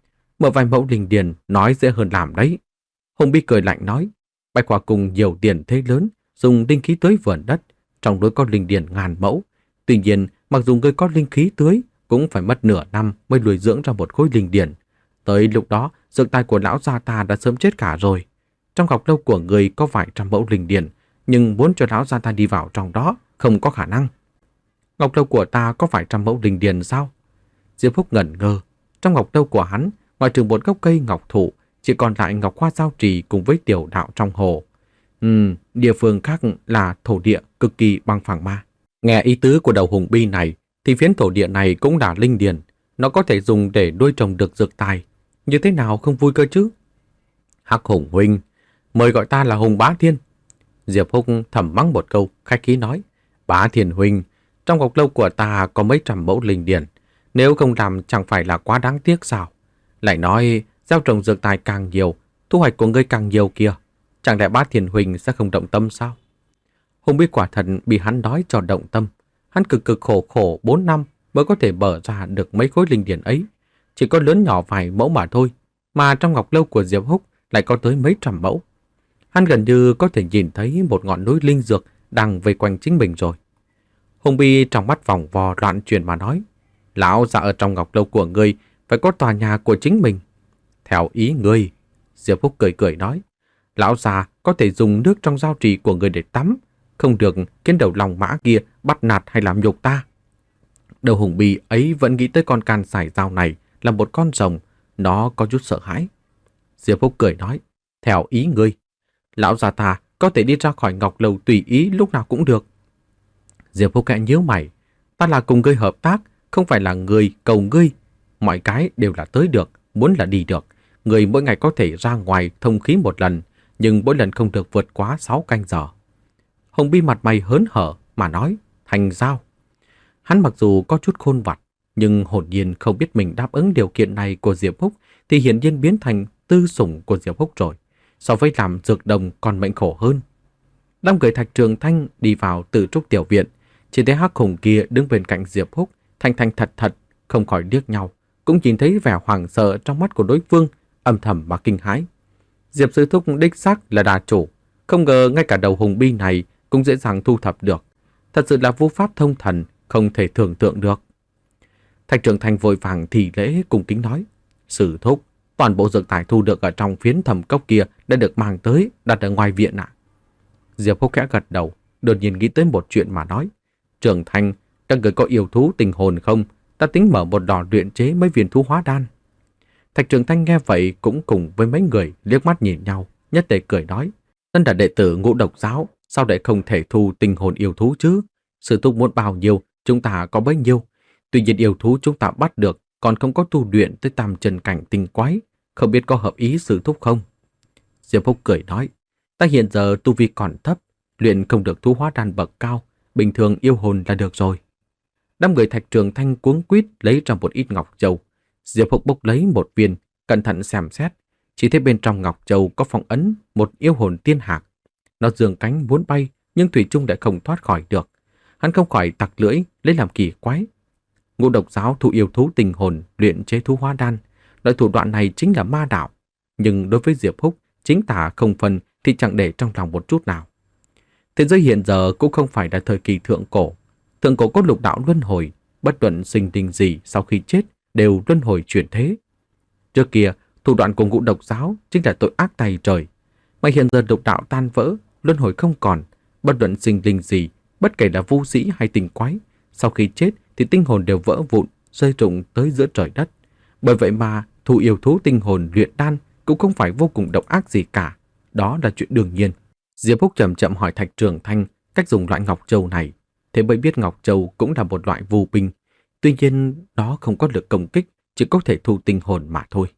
Mở vài mẫu linh điền nói dễ hơn làm đấy. Hùng Bi cười lạnh nói, Bạch Hỏa cùng nhiều tiền thế lớn, dùng linh khí tưới vườn đất, trong đó có linh điền ngàn mẫu. Tuy nhiên, mặc dù ngươi có linh khí tưới, cũng phải mất nửa năm mới nuôi dưỡng ra một khối linh điển. Tới lúc đó, dược tài của lão gia ta đã sớm chết cả rồi. Trong ngọc lâu của người có vài trăm mẫu linh điển, nhưng muốn cho lão gia ta đi vào trong đó, không có khả năng. Ngọc lâu của ta có vài trăm mẫu linh điển sao? Diệp Húc ngẩn ngơ. Trong ngọc lâu của hắn, ngoài trừ một gốc cây ngọc thụ, chỉ còn lại ngọc hoa giao trì cùng với tiểu đạo trong hồ. Ừm, địa phương khác là thổ địa cực kỳ bằng phẳng ma. Nghe ý tứ của đầu Hùng Bi này, thì phiến thổ địa này cũng là linh điền, nó có thể dùng để nuôi trồng được dược tài. Như thế nào không vui cơ chứ? Hắc Hùng huynh, mời gọi ta là Hùng Bá Thiên. Diệp Húc thầm mắng một câu, khách khí nói, Bá Thiên huynh, trong ngọc lâu của ta có mấy trăm mẫu linh điền, nếu không làm chẳng phải là quá đáng tiếc sao? Lại nói, gieo trồng dược tài càng nhiều, thu hoạch của ngươi càng nhiều kia, chẳng lẽ Bá Thiên huynh sẽ không động tâm sao? Hùng Bi quả thật bị hắn nói cho động tâm. Hắn cực cực khổ khổ bốn năm mới có thể bở ra được mấy khối linh điển ấy. Chỉ có lớn nhỏ vài mẫu mà thôi, mà trong ngọc lâu của Diệp Húc lại có tới mấy trăm mẫu. Hắn gần như có thể nhìn thấy một ngọn núi linh dược đang vây quanh chính mình rồi. Hùng Bi trong mắt vòng vò loạn chuyển mà nói, lão già ở trong ngọc lâu của ngươi phải có tòa nhà của chính mình. Theo ý ngươi, Diệp Húc cười cười nói, lão già có thể dùng nước trong giao trì của ngươi để tắm, không được khiến đầu lòng mã kia bắt nạt hay làm nhục ta. Đầu Hùng Bi ấy vẫn nghĩ tới con can sải dao này là một con rồng, nó có chút sợ hãi. Diệp Húc cười nói, theo ý ngươi, lão già ta có thể đi ra khỏi ngọc lầu tùy ý lúc nào cũng được. Diệp Húc khẽ nhíu mày, ta là cùng ngươi hợp tác, không phải là người cầu ngươi. mọi cái đều là tới được, muốn là đi được. Người mỗi ngày có thể ra ngoài thông khí một lần, nhưng mỗi lần không được vượt quá sáu canh giờ. Hồng Bi mặt mày hớn hở mà nói, thành giao. Hắn mặc dù có chút khôn vặt, nhưng hồn nhiên không biết mình đáp ứng điều kiện này của Diệp Húc thì hiển nhiên biến thành tư sủng của Diệp Húc rồi, so với làm dược đồng còn mệnh khổ hơn. Đám người Thạch Trường Thanh đi vào Tự Trúc tiểu viện, chỉ thấy hắc hùng kia đứng bên cạnh Diệp Húc, thành thành thật thật, không khỏi liếc nhau, cũng nhìn thấy vẻ hoảng sợ trong mắt của đối phương, âm thầm mà kinh hãi. Diệp Sư Thúc đích xác là đà chủ, không ngờ ngay cả đầu Hùng Bi này cũng dễ dàng thu thập được. Thật sự là vô pháp thông thần, không thể tưởng tượng được. Thạch Trường Thanh vội vàng thì lễ cung kính nói, Sư Thúc, toàn bộ dược tài thu được ở trong phiến thầm cốc kia đã được mang tới, đặt ở ngoài viện ạ. Diệp Húc khẽ gật đầu, đột nhiên nghĩ tới một chuyện mà nói, Trường Thanh, các người có yêu thú tình hồn không? Ta tính mở một lò luyện chế mấy viên thú hóa đan. Thạch Trường Thanh nghe vậy cũng cùng với mấy người liếc mắt nhìn nhau, nhất tề cười nói, thân là đệ tử Ngũ Độc giáo, sao lại không thể thu tình hồn yêu thú chứ? Sư Thúc muốn bao nhiêu, chúng ta có bấy nhiêu. Tuy nhiên yêu thú chúng ta bắt được còn không có tu luyện tới tam chân cảnh tinh quái, không biết có hợp ý Sư Thúc không? Diệp Húc cười nói, ta hiện giờ tu vi còn thấp, luyện không được thú hóa đan bậc cao, bình thường yêu hồn là được rồi. Đám người Thạch Trường Thanh cuống quýt lấy ra một ít ngọc châu. Diệp Húc bốc lấy một viên, cẩn thận xem xét, chỉ thấy bên trong ngọc châu có phong ấn một yêu hồn tiên hạc. Nó giương cánh muốn bay, nhưng thủy chung lại không thoát khỏi được. Hắn không khỏi tặc lưỡi lấy làm kỳ quái. Ngũ Độc giáo thu yêu thú tình hồn luyện chế thú hóa đan, loại thủ đoạn này chính là ma đạo. Nhưng đối với Diệp Húc, chính tà không phân thì chẳng để trong lòng một chút nào. Thế giới hiện giờ cũng không phải là thời kỳ thượng cổ. Thượng cổ có lục đạo luân hồi, bất luận sinh linh gì sau khi chết đều luân hồi chuyển thế. Trước kia, thủ đoạn của Ngũ Độc giáo chính là tội ác tày trời. Mà hiện giờ lục đạo tan vỡ, luân hồi không còn, bất luận sinh linh gì, bất kể là vu sĩ hay tình quái, sau khi chết thì tinh hồn đều vỡ vụn, rơi rụng tới giữa trời đất. Bởi vậy mà thu yêu thú tinh hồn luyện đan cũng không phải vô cùng độc ác gì cả. Đó là chuyện đương nhiên. Diệp Húc chậm chậm hỏi Thạch Trường Thanh cách dùng loại ngọc châu này, thế mới biết ngọc châu cũng là một loại vu binh. Tuy nhiên nó không có lực công kích, chỉ có thể thu tinh hồn mà thôi.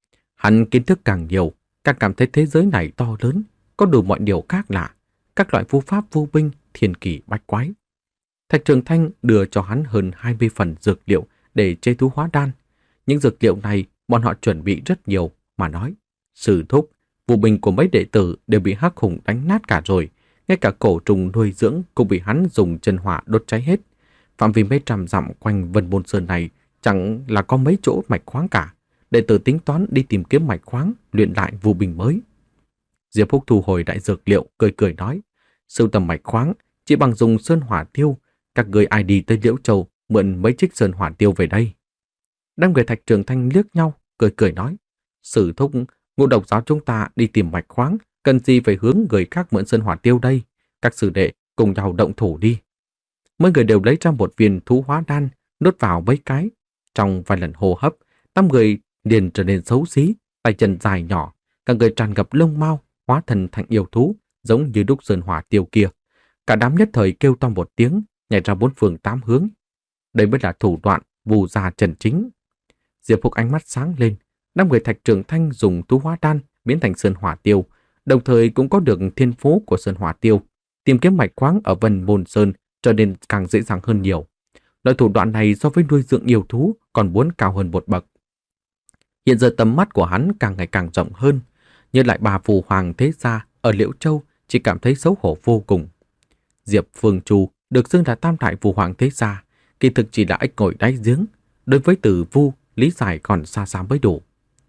Hắn kiến thức càng nhiều, càng cảm thấy thế giới này to lớn, có đủ mọi điều khác lạ, các loại vu pháp vu binh, thiên kỳ bách quái. Thạch Trường Thanh đưa cho hắn hơn hai mươi phần dược liệu để chế thú hóa đan. Những dược liệu này bọn họ chuẩn bị rất nhiều mà nói, Sư Thúc, vu binh của mấy đệ tử đều bị hắc hùng đánh nát cả rồi, ngay cả cổ trùng nuôi dưỡng cũng bị hắn dùng chân hỏa đốt cháy hết. Phạm vi mấy trăm dặm quanh Vân Môn Sơn này chẳng là có mấy chỗ mạch khoáng cả. Đệ tử tính toán đi tìm kiếm mạch khoáng, luyện lại vu binh mới. Diệp Húc thu hồi đại dược liệu, cười cười nói, sưu tầm mạch khoáng chỉ bằng dùng sơn hỏa tiêu, các người ai đi tới Liễu Châu mượn mấy chiếc sơn hỏa tiêu về đây. Đám người Thạch Trường Thanh liếc nhau, cười cười nói, Sư Thúc, Ngũ Độc giáo chúng ta đi tìm mạch khoáng, cần gì phải hướng người khác mượn sơn hỏa tiêu đây? Các sư đệ cùng nhau động thủ đi. Mỗi người đều lấy ra một viên thú hóa đan, nuốt vào mấy cái. Trong vài lần hô hấp, năm người liền trở nên xấu xí, tay chân dài nhỏ, cả người tràn ngập lông mao, hóa thân thành yêu thú, giống như đúc sơn hỏa tiêu kia. Cả đám nhất thời kêu to một tiếng, nhảy ra bốn phương tám hướng. Đây mới là thủ đoạn vù gia trần chính. Diệp Húc ánh mắt sáng lên, năm người Thạch Trường Thanh dùng thú hóa đan biến thành sơn hỏa tiêu, đồng thời cũng có được thiên phú của sơn hỏa tiêu, tìm kiếm mạch khoáng ở Vân Môn Sơn trở nên càng dễ dàng hơn nhiều. Loại thủ đoạn này so với nuôi dưỡng yêu thú còn muốn cao hơn một bậc. Hiện giờ tầm mắt của hắn càng ngày càng rộng hơn, như lại bà phù hoàng thế gia ở Liễu Châu chỉ cảm thấy xấu hổ vô cùng. Diệp Phương Chu được xưng là tam đại phù hoàng thế gia, kỳ thực chỉ là ếch ngồi đáy giếng, đối với Tử Vu lý giải còn xa xa mới đủ.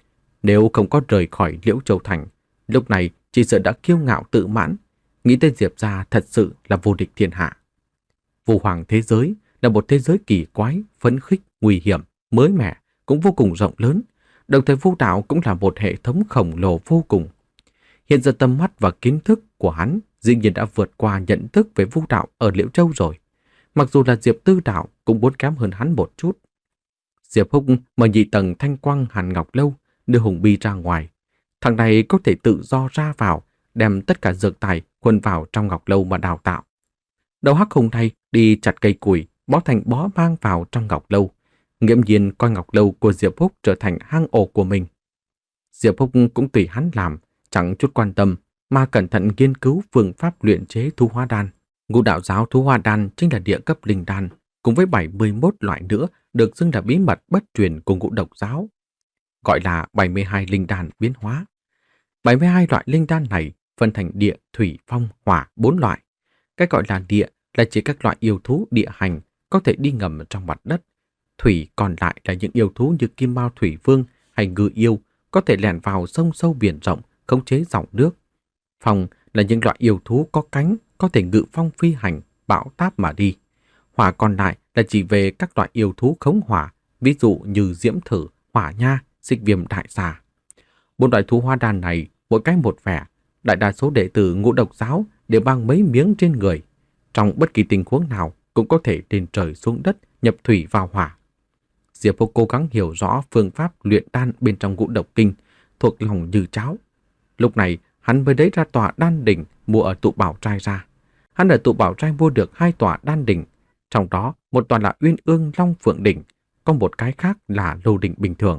Nếu không có rời khỏi Liễu Châu thành, lúc này chỉ sợ đã kiêu ngạo tự mãn, nghĩ tới Diệp gia thật sự là vô địch thiên hạ. Phù hoàng thế giới là một thế giới kỳ quái, phấn khích, nguy hiểm, mới mẻ, cũng vô cùng rộng lớn. Đồng thời vu đạo cũng là một hệ thống khổng lồ vô cùng. Hiện giờ tầm mắt và kiến thức của hắn dĩ nhiên đã vượt qua nhận thức về vu đạo ở Liễu Châu rồi. Mặc dù là Diệp Tư đạo cũng muốn kém hơn hắn một chút. Diệp Húc mở nhị tầng thanh quang Hàn Ngọc Lâu, đưa Hùng Bi ra ngoài. Thằng này có thể tự do ra vào, đem tất cả dược tài khuân vào trong Ngọc Lâu mà đào tạo. Đầu hắc hùng này đi chặt cây củi, bó thành bó mang vào trong Ngọc Lâu. nghiễm nhiên coi ngọc lâu của Diệp Húc trở thành hang ổ của mình. Diệp Húc cũng tùy hắn làm, chẳng chút quan tâm, mà cẩn thận nghiên cứu phương pháp luyện chế thu hoa đan. Ngũ đạo giáo thu hoa đan chính là địa cấp linh đan, cùng với bảy mươi mốt loại nữa được xưng là bí mật bất truyền của ngũ độc giáo, gọi là bảy mươi hai linh đan biến hóa. bảy mươi hai loại linh đan này phân thành địa, thủy, phong, hỏa bốn loại. Cái gọi là địa là chỉ các loại yêu thú địa hành có thể đi ngầm trong mặt đất. Thủy còn lại là những yêu thú như kim mao thủy vương hay ngư yêu có thể lẻn vào sông sâu biển rộng, khống chế dòng nước. Phong là những loại yêu thú có cánh, có thể ngự phong phi hành, bão táp mà đi. Hỏa còn lại là chỉ về các loại yêu thú khống hỏa, ví dụ như diễm thử, hỏa nha, xích viêm đại xà. Bốn loại thú hoa đan này, mỗi cái một vẻ, đại đa số đệ tử ngũ độc giáo đều mang mấy miếng trên người. Trong bất kỳ tình huống nào cũng có thể lên trời xuống đất, nhập thủy vào hỏa. Diệp Húc cố gắng hiểu rõ phương pháp luyện đan bên trong ngũ độc kinh, thuộc lòng như cháo. Lúc này, hắn mới lấy ra tòa đan đỉnh mua ở tụ bảo trai ra. Hắn ở tụ bảo trai mua được hai tòa đan đỉnh, trong đó một tòa là Uyên Ương Long Phượng đỉnh, còn một cái khác là Lô đỉnh bình thường.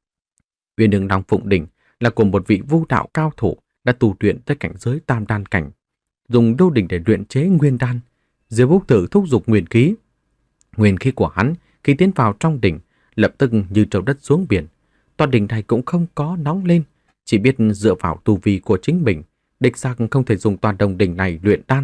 Uyên Ương Long Phượng đỉnh là của một vị vu đạo cao thủ đã tu luyện tới cảnh giới tam đan cảnh, dùng Lô đỉnh để luyện chế nguyên đan. Diệp Húc thử thúc giục nguyên khí. Nguyên khí của hắn khi tiến vào trong đỉnh lập tức như trâu đất xuống biển. Toàn đỉnh này cũng không có nóng lên, chỉ biết dựa vào tu vi của chính mình, đích xác không thể dùng toàn đồng đỉnh này luyện đan.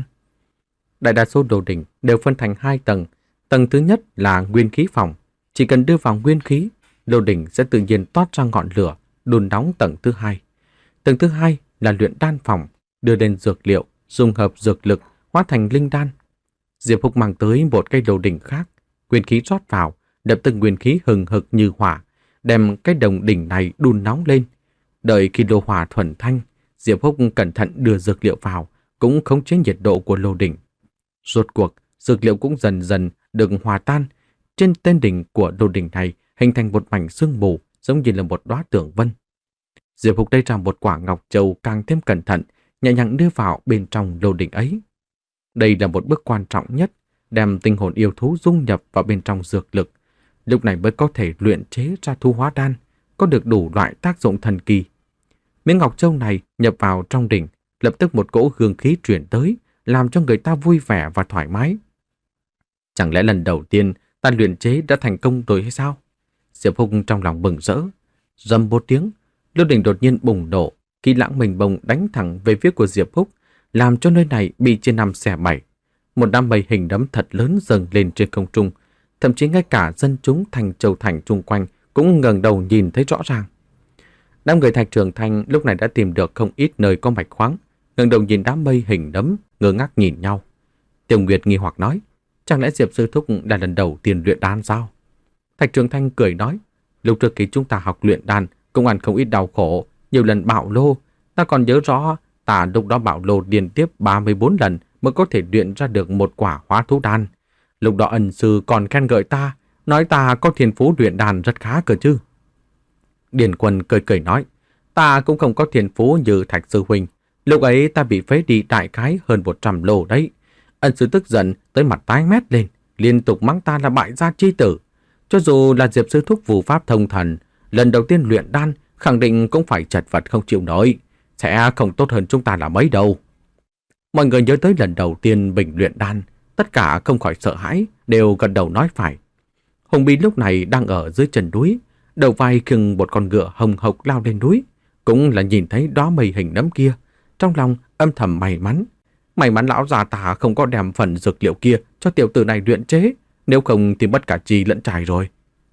Đại đa số đồ đỉnh đều phân thành hai tầng. Tầng thứ nhất là nguyên khí phòng, chỉ cần đưa vào nguyên khí, đồ đỉnh sẽ tự nhiên toát ra ngọn lửa, đun nóng tầng thứ hai. Tầng thứ hai là luyện đan phòng, đưa lên dược liệu, dung hợp dược lực, hóa thành linh đan. Diệp Húc mang tới một cây đồ đỉnh khác, nguyên khí rót vào, lập tức nguyên khí hừng hực như hỏa, đem cái đồng đỉnh này đun nóng lên. Đợi khi lô hỏa thuần thanh, Diệp Húc cẩn thận đưa dược liệu vào, cũng khống chế nhiệt độ của lô đỉnh. Rốt cuộc, dược liệu cũng dần dần được hòa tan. Trên tên đỉnh của lô đỉnh này hình thành một mảnh sương mù, giống như là một đóa tường vân. Diệp Húc lấy ra một quả ngọc châu càng thêm cẩn thận, nhẹ nhàng đưa vào bên trong lô đỉnh ấy. Đây là một bước quan trọng nhất, đem tinh hồn yêu thú dung nhập vào bên trong dược lực. Lúc này mới có thể luyện chế ra thu hóa đan, có được đủ loại tác dụng thần kỳ. Miếng ngọc châu này nhập vào trong đỉnh, lập tức một cỗ hương khí truyền tới, làm cho người ta vui vẻ và thoải mái. Chẳng lẽ lần đầu tiên ta luyện chế đã thành công rồi hay sao? Diệp Húc trong lòng mừng rỡ. Rầm một tiếng, lô đỉnh đột nhiên bùng nổ, khí lãng mênh mông đánh thẳng về phía của Diệp Húc, làm cho nơi này bị chia năm xẻ bảy. Một đám mây hình nấm thật lớn dâng lên trên không trung, thậm chí ngay cả dân chúng thành Châu Thành chung quanh cũng ngẩng đầu nhìn thấy rõ ràng. Đám người Thạch Trường Thanh lúc này đã tìm được không ít nơi có mạch khoáng, ngẩng đầu nhìn đám mây hình nấm, ngơ ngác nhìn nhau. Tiêu Nguyệt nghi hoặc nói, chẳng lẽ Diệp sư thúc đã lần đầu tiên luyện đan sao? Thạch Trường Thanh cười nói, lúc trước khi chúng ta học luyện đan cũng ăn không ít đau khổ, nhiều lần bạo lô, ta còn nhớ rõ ta lúc đó bạo lô liên tiếp ba mươi bốn lần mới có thể luyện ra được một quả hóa thú đan. Lúc đó ân sư còn khen ngợi ta, nói ta có thiên phú luyện đan rất khá cơ chứ. Điền Quân cười cười nói, ta cũng không có thiên phú như Thạch sư huynh, lúc ấy ta bị phế đi đại khái hơn một trăm lô đấy. Ân sư tức giận tới mặt tái mét lên, liên tục mắng ta là bại gia chi tử. Cho dù là Diệp sư thúc phù pháp thông thần, lần đầu tiên luyện đan khẳng định cũng phải chật vật không chịu nổi, sẽ không tốt hơn chúng ta là mấy đâu. Mọi người nhớ tới lần đầu tiên mình luyện đan, tất cả không khỏi sợ hãi, đều gật đầu nói phải. Hùng Bí lúc này đang ở dưới chân núi, đầu vai khiêng một con ngựa hồng hộc lao lên núi, cũng là nhìn thấy đó mây hình nấm kia, trong lòng âm thầm may mắn. May mắn lão già ta không có đem phần dược liệu kia cho tiểu tử này luyện chế, nếu không thì mất cả chi lẫn trải rồi.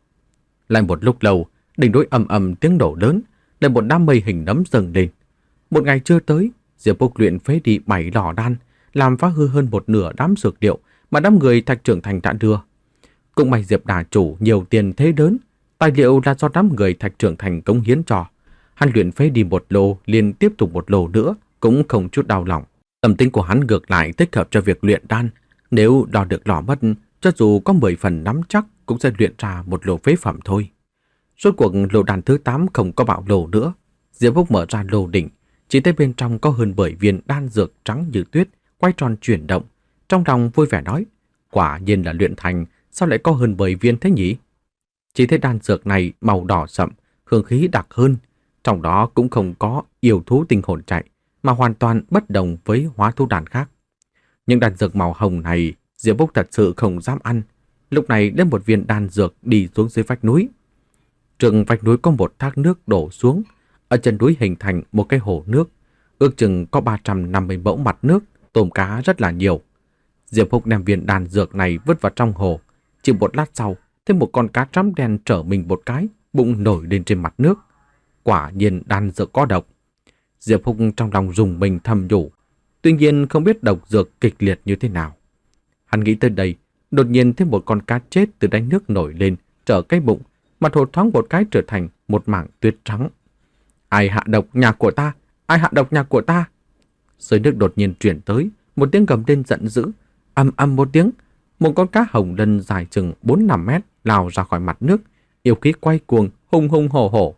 Lại một lúc lâu, đỉnh núi ầm ầm tiếng nổ lớn, lại một đám mây hình nấm dâng lên. Một ngày chưa tới, Diệp Húc luyện phế đi bảy lò đan, làm phá hư hơn một nửa đám dược liệu mà đám người Thạch Trưởng Thành đã đưa. Cũng may Diệp đà chủ nhiều tiền thế lớn, tài liệu là do đám người Thạch Trưởng Thành cống hiến cho. Hắn luyện phế đi một lô, liền tiếp tục một lô nữa, cũng không chút đau lòng. Tâm tính của hắn ngược lại thích hợp cho việc luyện đan. Nếu đo được lò mất, cho dù có mười phần nắm chắc cũng sẽ luyện ra một lô phế phẩm thôi. Rốt cuộc lô đan thứ tám không có bạo lô nữa. Diệp Húc mở ra lô đỉnh, chỉ thấy bên trong có hơn mười viên đan dược trắng như tuyết, quay tròn chuyển động. Trong lòng vui vẻ nói, quả nhiên là luyện thành, sao lại có hơn mười viên thế nhỉ? Chỉ thấy đan dược này màu đỏ sậm, hương khí đặc hơn, trong đó cũng không có yêu thú tinh hồn chạy, mà hoàn toàn bất đồng với hóa thú đan khác. Những đan dược màu hồng này, Diệp Phúc thật sự không dám ăn. Lúc này đem một viên đan dược đi xuống dưới vách núi. Trường vách núi có một thác nước đổ xuống, ở chân núi hình thành một cái hồ nước, ước chừng có ba trăm năm mươi mẫu mặt nước, tôm cá rất là nhiều. Diệp Phúc đem viên đan dược này vứt vào trong hồ, chỉ một lát sau, thêm một con cá trắm đen trở mình một cái, bụng nổi lên trên mặt nước. Quả nhiên đan dược có độc. Diệp Phúc trong lòng rùng mình thầm nhủ, tuy nhiên không biết độc dược kịch liệt như thế nào. Hắn nghĩ tới đây, đột nhiên thêm một con cá chết từ đáy nước nổi lên, trở cái bụng, mặt hồ thoáng một cái trở thành một mảng tuyết trắng. Ai hạ độc nhà của ta? Ai hạ độc nhà của ta? Dưới nước đột nhiên chuyển tới, một tiếng gầm lên giận dữ, ầm ầm một tiếng, một con cá hồng lân dài chừng bốn năm mét lao ra khỏi mặt nước, yêu khí quay cuồng, hung hung hổ hổ.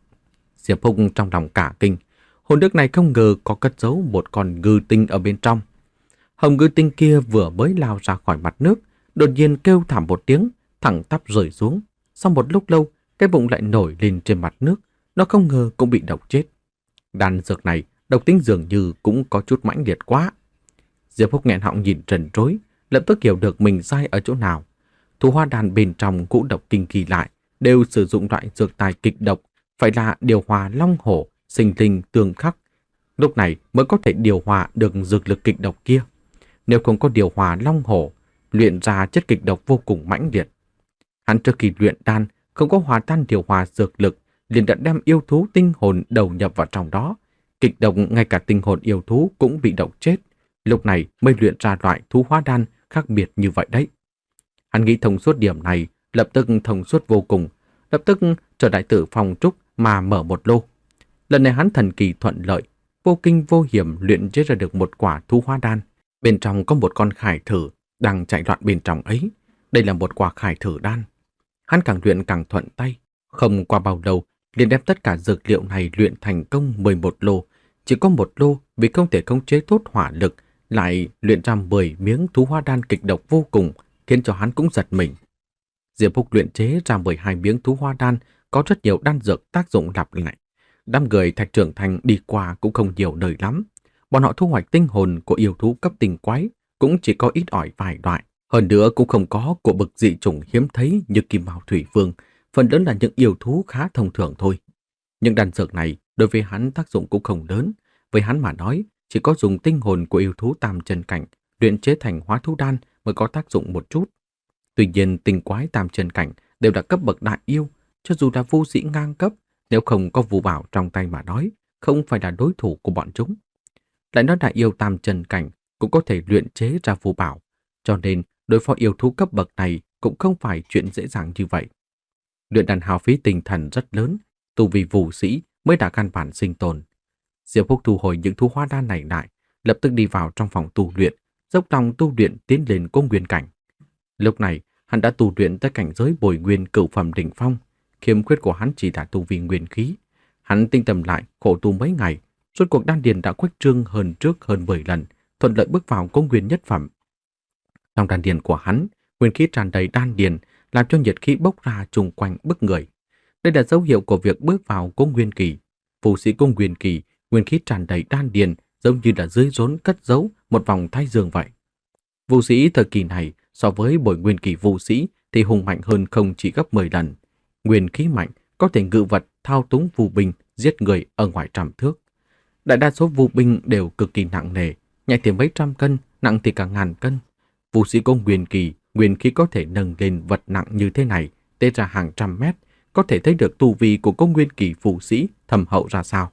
Diệp Phúc trong lòng cả kinh, hồ nước này không ngờ có cất giấu một con ngư tinh ở bên trong. Hồng ngư tinh kia vừa mới lao ra khỏi mặt nước, đột nhiên kêu thảm một tiếng, thẳng tắp rơi xuống. Sau một lúc lâu, cái bụng lại nổi lên trên mặt nước, nó không ngờ cũng bị độc chết. Đan dược này, độc tính dường như cũng có chút mãnh liệt quá. Diệp Phúc nghẹn họng nhìn trần trối, lập tức hiểu được mình sai ở chỗ nào. Thú hoa đan bên trong ngũ độc kinh kỳ lại, đều sử dụng loại dược tài kịch độc, phải là điều hòa long hổ, sinh linh tương khắc. Lúc này mới có thể điều hòa được dược lực kịch độc kia. Nếu không có điều hòa long hổ, luyện ra chất kịch độc vô cùng mãnh liệt. Hắn trước khi luyện đan, không có hòa tan điều hòa dược lực, liền đã đem yêu thú tinh hồn đầu nhập vào trong đó. Kịch độc ngay cả tinh hồn yêu thú cũng bị độc chết. Lúc này mới luyện ra loại thú hóa đan khác biệt như vậy đấy. Hắn nghĩ thông suốt điểm này, lập tức thông suốt vô cùng, lập tức trở đại tử phòng trúc mà mở một lô. Lần này hắn thần kỳ thuận lợi, vô kinh vô hiểm luyện chế ra được một quả thú hóa đan. Bên trong có một con khải thử đang chạy loạn bên trong ấy. Đây là một quả khải thử đan. Hắn càng luyện càng thuận tay, không qua bao lâu liền đem tất cả dược liệu này luyện thành công mười một lô. Chỉ có một lô vì không thể khống chế tốt hỏa lực, lại luyện ra mười miếng thú hóa đan kịch độc vô cùng, khiến cho hắn cũng giật mình. Diệp Phúc luyện chế ra mười hai miếng thú hóa đan, có rất nhiều đan dược tác dụng lặp lại. Đám người Thạch Trưởng Thành đi qua cũng không nhiều đời lắm. Bọn họ thu hoạch tinh hồn của yêu thú cấp tinh quái, cũng chỉ có ít ỏi vài loại. Hơn nữa cũng không có của bậc dị chủng hiếm thấy như Kim Mao Thủy Vương, phần lớn là những yêu thú khá thông thường thôi. Nhưng đan dược này đối với hắn tác dụng cũng không lớn. Với hắn mà nói, chỉ có dùng tinh hồn của yêu thú tam chân cảnh luyện chế thành hóa thú đan mới có tác dụng một chút. Tuy nhiên tinh quái tam chân cảnh đều là cấp bậc đại yêu, cho dù là vu sĩ ngang cấp, nếu không có vũ bảo trong tay mà nói, không phải là đối thủ của bọn chúng. Lại nói đại yêu tam chân cảnh cũng có thể luyện chế ra vũ bảo, cho nên đối phó yêu thú cấp bậc này cũng không phải chuyện dễ dàng như vậy. Luyện đan hao phí tinh thần rất lớn, tu vi vũ sĩ mới đã căn bản sinh tồn. Diệp Phúc thu hồi những thú hóa đan này lại, lập tức đi vào trong phòng tu luyện, dốc lòng tu luyện tiến lên Công Nguyên cảnh. Lúc này, hắn đã tu luyện tới cảnh giới bồi nguyên cửu phẩm đỉnh phong, khiếm khuyết của hắn chỉ là tu vi nguyên khí. Hắn tinh tâm lại, khổ tu mấy ngày, rốt cuộc đan điền đã khuếch trương hơn trước hơn mười lần, thuận lợi bước vào Công Nguyên nhất phẩm. Trong đan điền của hắn, nguyên khí tràn đầy đan điền, làm cho nhiệt khí bốc ra xung quanh bức người. Đây là dấu hiệu của việc bước vào Công Nguyên kỳ. Phù sĩ Công Nguyên kỳ, nguyên khí tràn đầy đan điền, giống như là dưới rốn cất giấu một vòng thái dương vậy. Vũ sĩ thời kỳ này so với bồi nguyên kỳ vũ sĩ thì hùng mạnh hơn không chỉ gấp mười lần. Nguyên khí mạnh, có thể ngự vật, thao túng vũ binh, giết người ở ngoài trăm thước. Đại đa số vũ binh đều cực kỳ nặng nề, nhẹ thì mấy trăm cân, nặng thì cả ngàn cân. Vũ sĩ Công Nguyên kỳ, nguyên khí có thể nâng lên vật nặng như thế này, tế ra hàng trăm mét, có thể thấy được tu vi của Công Nguyên kỳ vũ sĩ thâm hậu ra sao.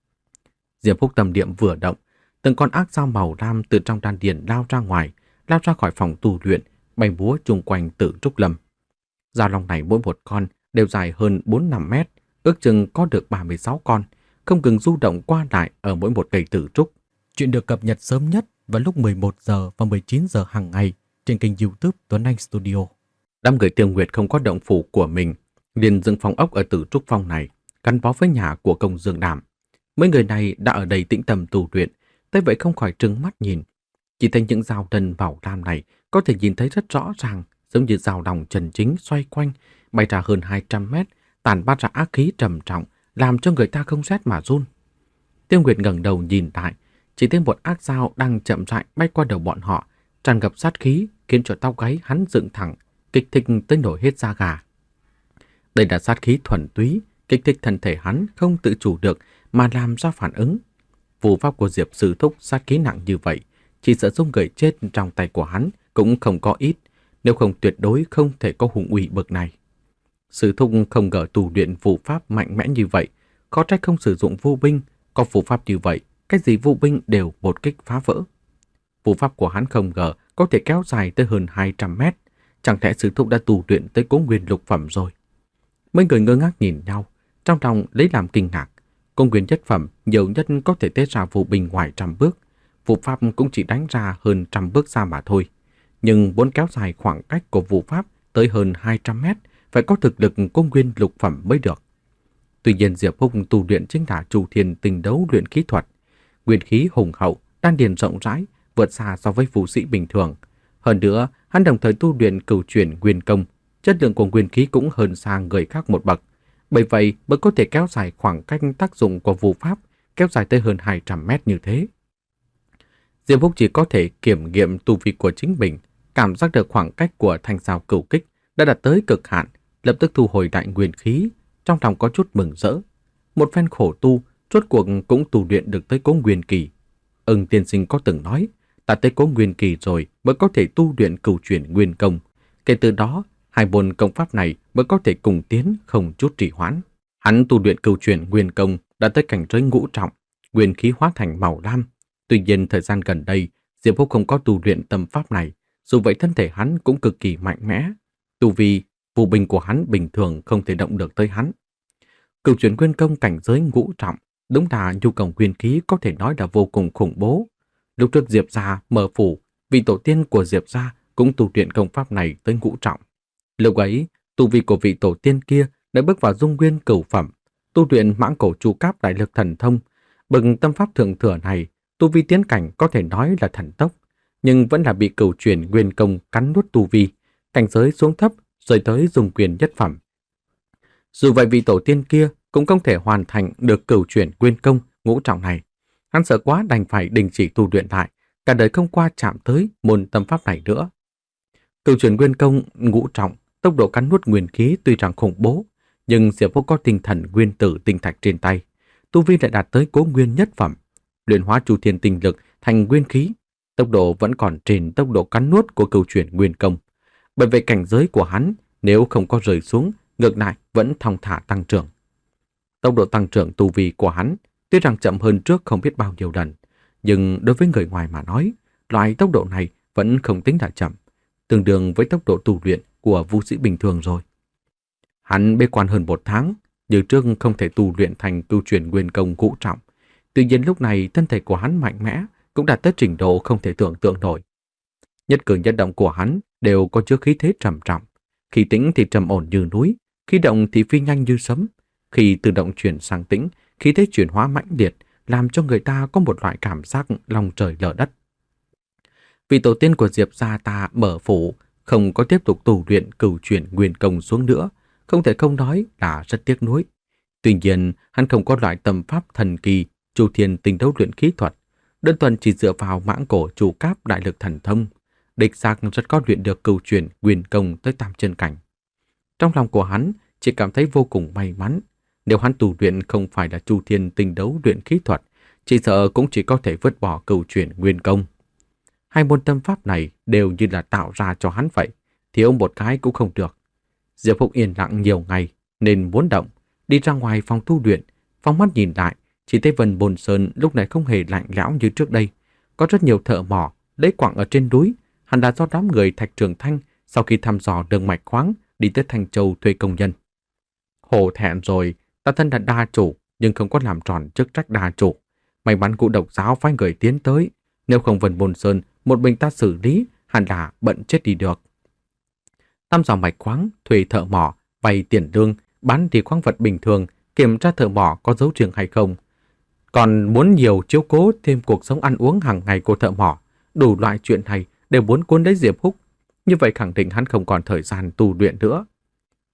Diệp Phúc tâm niệm vừa động, từng con ác dao màu lam từ trong đan điền lao ra ngoài, lao ra khỏi phòng tu luyện, bay múa chung quanh Tử Trúc Lâm. Dao long này mỗi một con đều dài hơn bốn năm mét, ước chừng có được ba mươi sáu con, không ngừng du động qua lại ở mỗi một cây tử trúc. Chuyện được cập nhật sớm nhất vào lúc mười một giờ và mười chín giờ hàng ngày trên kênh YouTube Tuấn Anh Studio. Đám người Tiêu Nguyệt không có động phủ của mình, liền dựng phòng ốc ở Tử Trúc Phong này, gắn bó với nhà của Công Dương Đàm. Mấy người này đã ở đây tĩnh tâm tu luyện, thế vậy không khỏi trừng mắt nhìn. Chỉ thấy những dao thân bảo lam này có thể nhìn thấy rất rõ ràng, giống như dao đồng chân chính xoay quanh, bay ra hơn hai trăm mét, tản mát ra ác khí trầm trọng, làm cho người ta không rét mà run. Tiêu Nguyệt ngẩng đầu nhìn lại, chỉ thấy một ác dao đang chậm rãi bay qua đầu bọn họ, tràn ngập sát khí, khiến cho tóc gáy hắn dựng thẳng, kích thích tới nổi hết da gà. Đây là sát khí thuần túy, kích thích thân thể hắn không tự chủ được mà làm ra phản ứng. Phù pháp của Diệp Sư Thúc sát khí nặng như vậy, chỉ sợ dung người chết trong tay của hắn cũng không có ít, nếu không tuyệt đối không thể có hùng uy bậc này. Sư Thúc không ngờ tu luyện phù pháp mạnh mẽ như vậy, có trách không sử dụng vô binh, có phù pháp như vậy, cái gì vô binh đều một kích phá vỡ. Phù pháp của hắn không ngờ có thể kéo dài tới hơn hai trăm mét, chẳng thể Sư Thúc đã tu luyện tới Cố Nguyên lục phẩm rồi. Mấy người ngơ ngác nhìn nhau, trong lòng lấy làm kinh ngạc. Cố Nguyên nhất phẩm nhiều nhất có thể tế ra phù binh ngoài trăm bước, phù pháp cũng chỉ đánh ra hơn trăm bước xa mà thôi. Nhưng muốn kéo dài khoảng cách của phù pháp tới hơn hai trăm mét, phải có thực lực Cố Nguyên lục phẩm mới được. Tuy nhiên Diệp Húc tu luyện chính là Chu Thiên Tinh Đấu luyện khí thuật, nguyên khí hùng hậu, đan điền rộng rãi, vượt xa so với phù sĩ bình thường. Hơn nữa, hắn đồng thời tu luyện cửu chuyển nguyên công, chất lượng của nguyên khí cũng hơn xa người khác một bậc. Bởi vậy mới có thể kéo dài khoảng cách tác dụng của phù pháp, kéo dài tới hơn hai trăm mét như thế. Diệp Húc chỉ có thể kiểm nghiệm tu vi của chính mình, cảm giác được khoảng cách của thanh sao cửu kích đã đạt tới cực hạn, lập tức thu hồi đại nguyên khí, trong lòng có chút mừng rỡ. Một phen khổ tu, rốt cuộc cũng tu luyện được tới Cố Nguyên kỳ. Ưng tiên sinh có từng nói, ta tới Cố Nguyên kỳ rồi mới có thể tu luyện cửu chuyển nguyên công. Kể từ đó, hai môn công pháp này mới có thể cùng tiến, không chút trì hoãn. Hắn tu luyện cửu chuyển nguyên công đã tới cảnh giới ngũ trọng, nguyên khí hóa thành màu lam. Tuy nhiên thời gian gần đây, Diệp Húc không có tu luyện tâm pháp này, dù vậy thân thể hắn cũng cực kỳ mạnh mẽ. Tu vi, phù binh của hắn bình thường không thể động được tới hắn. Cửu chuyển nguyên công cảnh giới ngũ trọng, đúng là nhu cầu nguyên khí có thể nói là vô cùng khủng bố. Lúc trước Diệp gia mở phủ, vị tổ tiên của Diệp gia cũng tu luyện công pháp này tới ngũ trọng. Lúc ấy, tu vi của vị tổ tiên kia đã bước vào dung nguyên cửu phẩm, tu luyện mãng cổ chu cáp đại lực thần thông. Bậc tâm pháp thượng thừa này, tu vi tiến cảnh có thể nói là thần tốc, nhưng vẫn là bị cửu chuyển nguyên công cắn nuốt tu vi, cảnh giới xuống thấp, rơi tới dung quyền nhất phẩm. Dù vậy vị tổ tiên kia cũng không thể hoàn thành được cửu chuyển nguyên công ngũ trọng này. Hắn sợ quá đành phải đình chỉ tu luyện lại, cả đời không qua chạm tới môn tâm pháp này nữa. Cửu chuyển nguyên công ngũ trọng, tốc độ cắn nuốt nguyên khí tuy rằng khủng bố, nhưng Diệp Húc có tinh thần nguyên tử tinh thạch trên tay, tu vi lại đạt tới Cố Nguyên nhất phẩm, luyện hóa Chu Thiên tinh lực thành nguyên khí, tốc độ vẫn còn trên tốc độ cắn nuốt của cửu chuyển nguyên công. Bởi vậy cảnh giới của hắn nếu không có rơi xuống, ngược lại vẫn thong thả tăng trưởng. Tốc độ tăng trưởng tu vi của hắn tuy rằng chậm hơn trước không biết bao nhiêu lần, nhưng đối với người ngoài mà nói, loại tốc độ này vẫn không tính là chậm, tương đương với tốc độ tu luyện của vũ sĩ bình thường rồi. Hắn bế quan hơn một tháng, như trước không thể tu luyện thành cửu chuyển nguyên công ngũ trọng. Tuy nhiên lúc này thân thể của hắn mạnh mẽ, cũng đạt tới trình độ không thể tưởng tượng nổi. Nhất cử nhất động của hắn đều có chứa khí thế trầm trọng, khi tĩnh thì trầm ổn như núi, khi động thì phi nhanh như sấm. Khi tự động chuyển sang tĩnh, khí thế chuyển hóa mãnh liệt, làm cho người ta có một loại cảm giác lòng trời lở đất. Vị tổ tiên của Diệp gia ta mở phủ, không có tiếp tục tu luyện cửu chuyển nguyên công xuống nữa, không thể không nói là rất tiếc nuối. Tuy nhiên, hắn không có loại tâm pháp thần kỳ, Chu Thiên Tinh Đấu luyện khí thuật, đơn thuần chỉ dựa vào mãng cổ chu cáp đại lực thần thông, địch xác rất có luyện được cửu chuyển nguyên công tới tam chân cảnh. Trong lòng của hắn chỉ cảm thấy vô cùng may mắn, nếu hắn tu luyện không phải là Chu Thiên Tinh Đấu luyện khí thuật, chỉ sợ cũng chỉ có thể vứt bỏ cửu chuyển nguyên công. Hai môn tâm pháp này đều như là tạo ra cho hắn vậy, thiếu một cái cũng không được. Diệp Húc yên lặng nhiều ngày nên muốn động, đi ra ngoài phòng tu luyện, phóng mắt nhìn lại, chỉ thấy Vân Bồn Sơn lúc này không hề lạnh lẽo như trước đây, có rất nhiều thợ mỏ lấy quặng ở trên núi, hẳn là do đám người Thạch Trường Thanh sau khi thăm dò đường mạch khoáng đi tới Thanh Châu thuê công nhân. Hổ thẹn rồi, ta thân là đa chủ nhưng không có làm tròn chức trách đa chủ. May mắn cụ độc giáo phái người tiến tới, nếu không Vân Bồn Sơn một mình ta xử lý, hẳn là bận chết đi được. Thăm dò mạch khoáng, thuê thợ mỏ, vay tiền lương, bán đi khoáng vật bình thường, kiểm tra thợ mỏ có dấu trường hay không. Còn muốn nhiều chiếu cố thêm cuộc sống ăn uống hàng ngày của thợ mỏ, đủ loại chuyện này đều muốn cuốn lấy Diệp Húc. Như vậy khẳng định hắn không còn thời gian tu luyện nữa.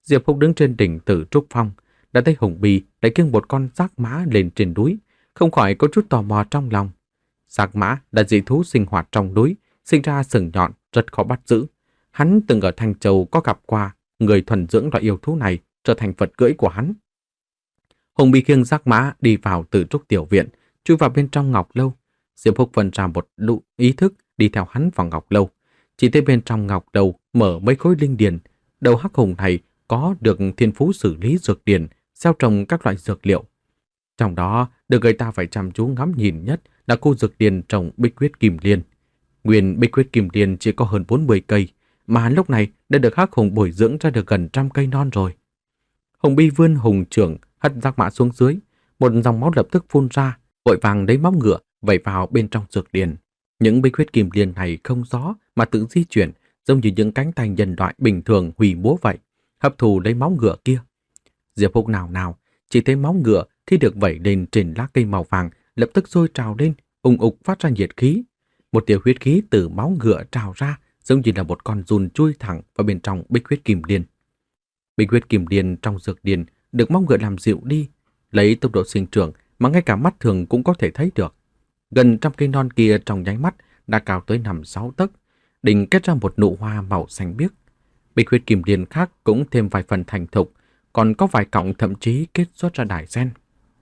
Diệp Húc đứng trên đỉnh Tử Trúc Phong, đã thấy Hùng Bì lại kiêng một con dác mã lên trên núi, không khỏi có chút tò mò trong lòng. Dác mã là dị thú sinh hoạt trong núi, sinh ra sừng nhọn, rất khó bắt giữ. Hắn từng ở Thanh Châu có gặp qua người thuần dưỡng loại yêu thú này, trở thành vật cưỡi của hắn. Hùng Bì khiêng dác mã đi vào Tử Trúc tiểu viện, chui vào bên trong ngọc lâu. Diệp Húc phân ra một lũ ý thức đi theo hắn vào ngọc lâu. Chỉ thấy bên trong ngọc lâu mở mấy khối linh điền. Đầu hắc hùng này có được thiên phú xử lý dược điền, gieo trồng các loại dược liệu. Trong đó, được người ta phải chăm chú ngắm nhìn nhất là khu dược điền trồng bích huyết kim liên. Nguyên bích huyết kim liên chỉ có hơn bốn mươi cây, mà lúc này đã được hắc hùng bồi dưỡng ra được gần trăm cây non rồi. Hùng Bi vươn hùng trưởng hất dác mã xuống dưới, một dòng máu lập tức phun ra, vội vàng lấy máu ngựa vẩy vào bên trong dược điền. Những bích huyết kim liên này không gió mà tự di chuyển, giống như những cánh tay nhân loại bình thường hủy múa vậy, hấp thụ lấy máu ngựa kia. Diệp Húc nào nào chỉ thấy máu ngựa khi được vẩy lên trên lá cây màu vàng lập tức sôi trào lên, ùng ục phát ra nhiệt khí. Một tia huyết khí từ máu ngựa trào ra, giống như là một con giun chui thẳng vào bên trong bích huyết kim liên. Bích huyết kim liên trong dược điền được máu ngựa làm dịu đi, lấy tốc độ sinh trưởng mà ngay cả mắt thường cũng có thể thấy được. Gần trăm cây non kia trong nháy mắt đã cao tới năm sáu tấc, đỉnh kết ra một nụ hoa màu xanh biếc. Bích huyết kim liên khác cũng thêm vài phần thành thục, còn có vài cọng thậm chí kết xuất ra đài sen.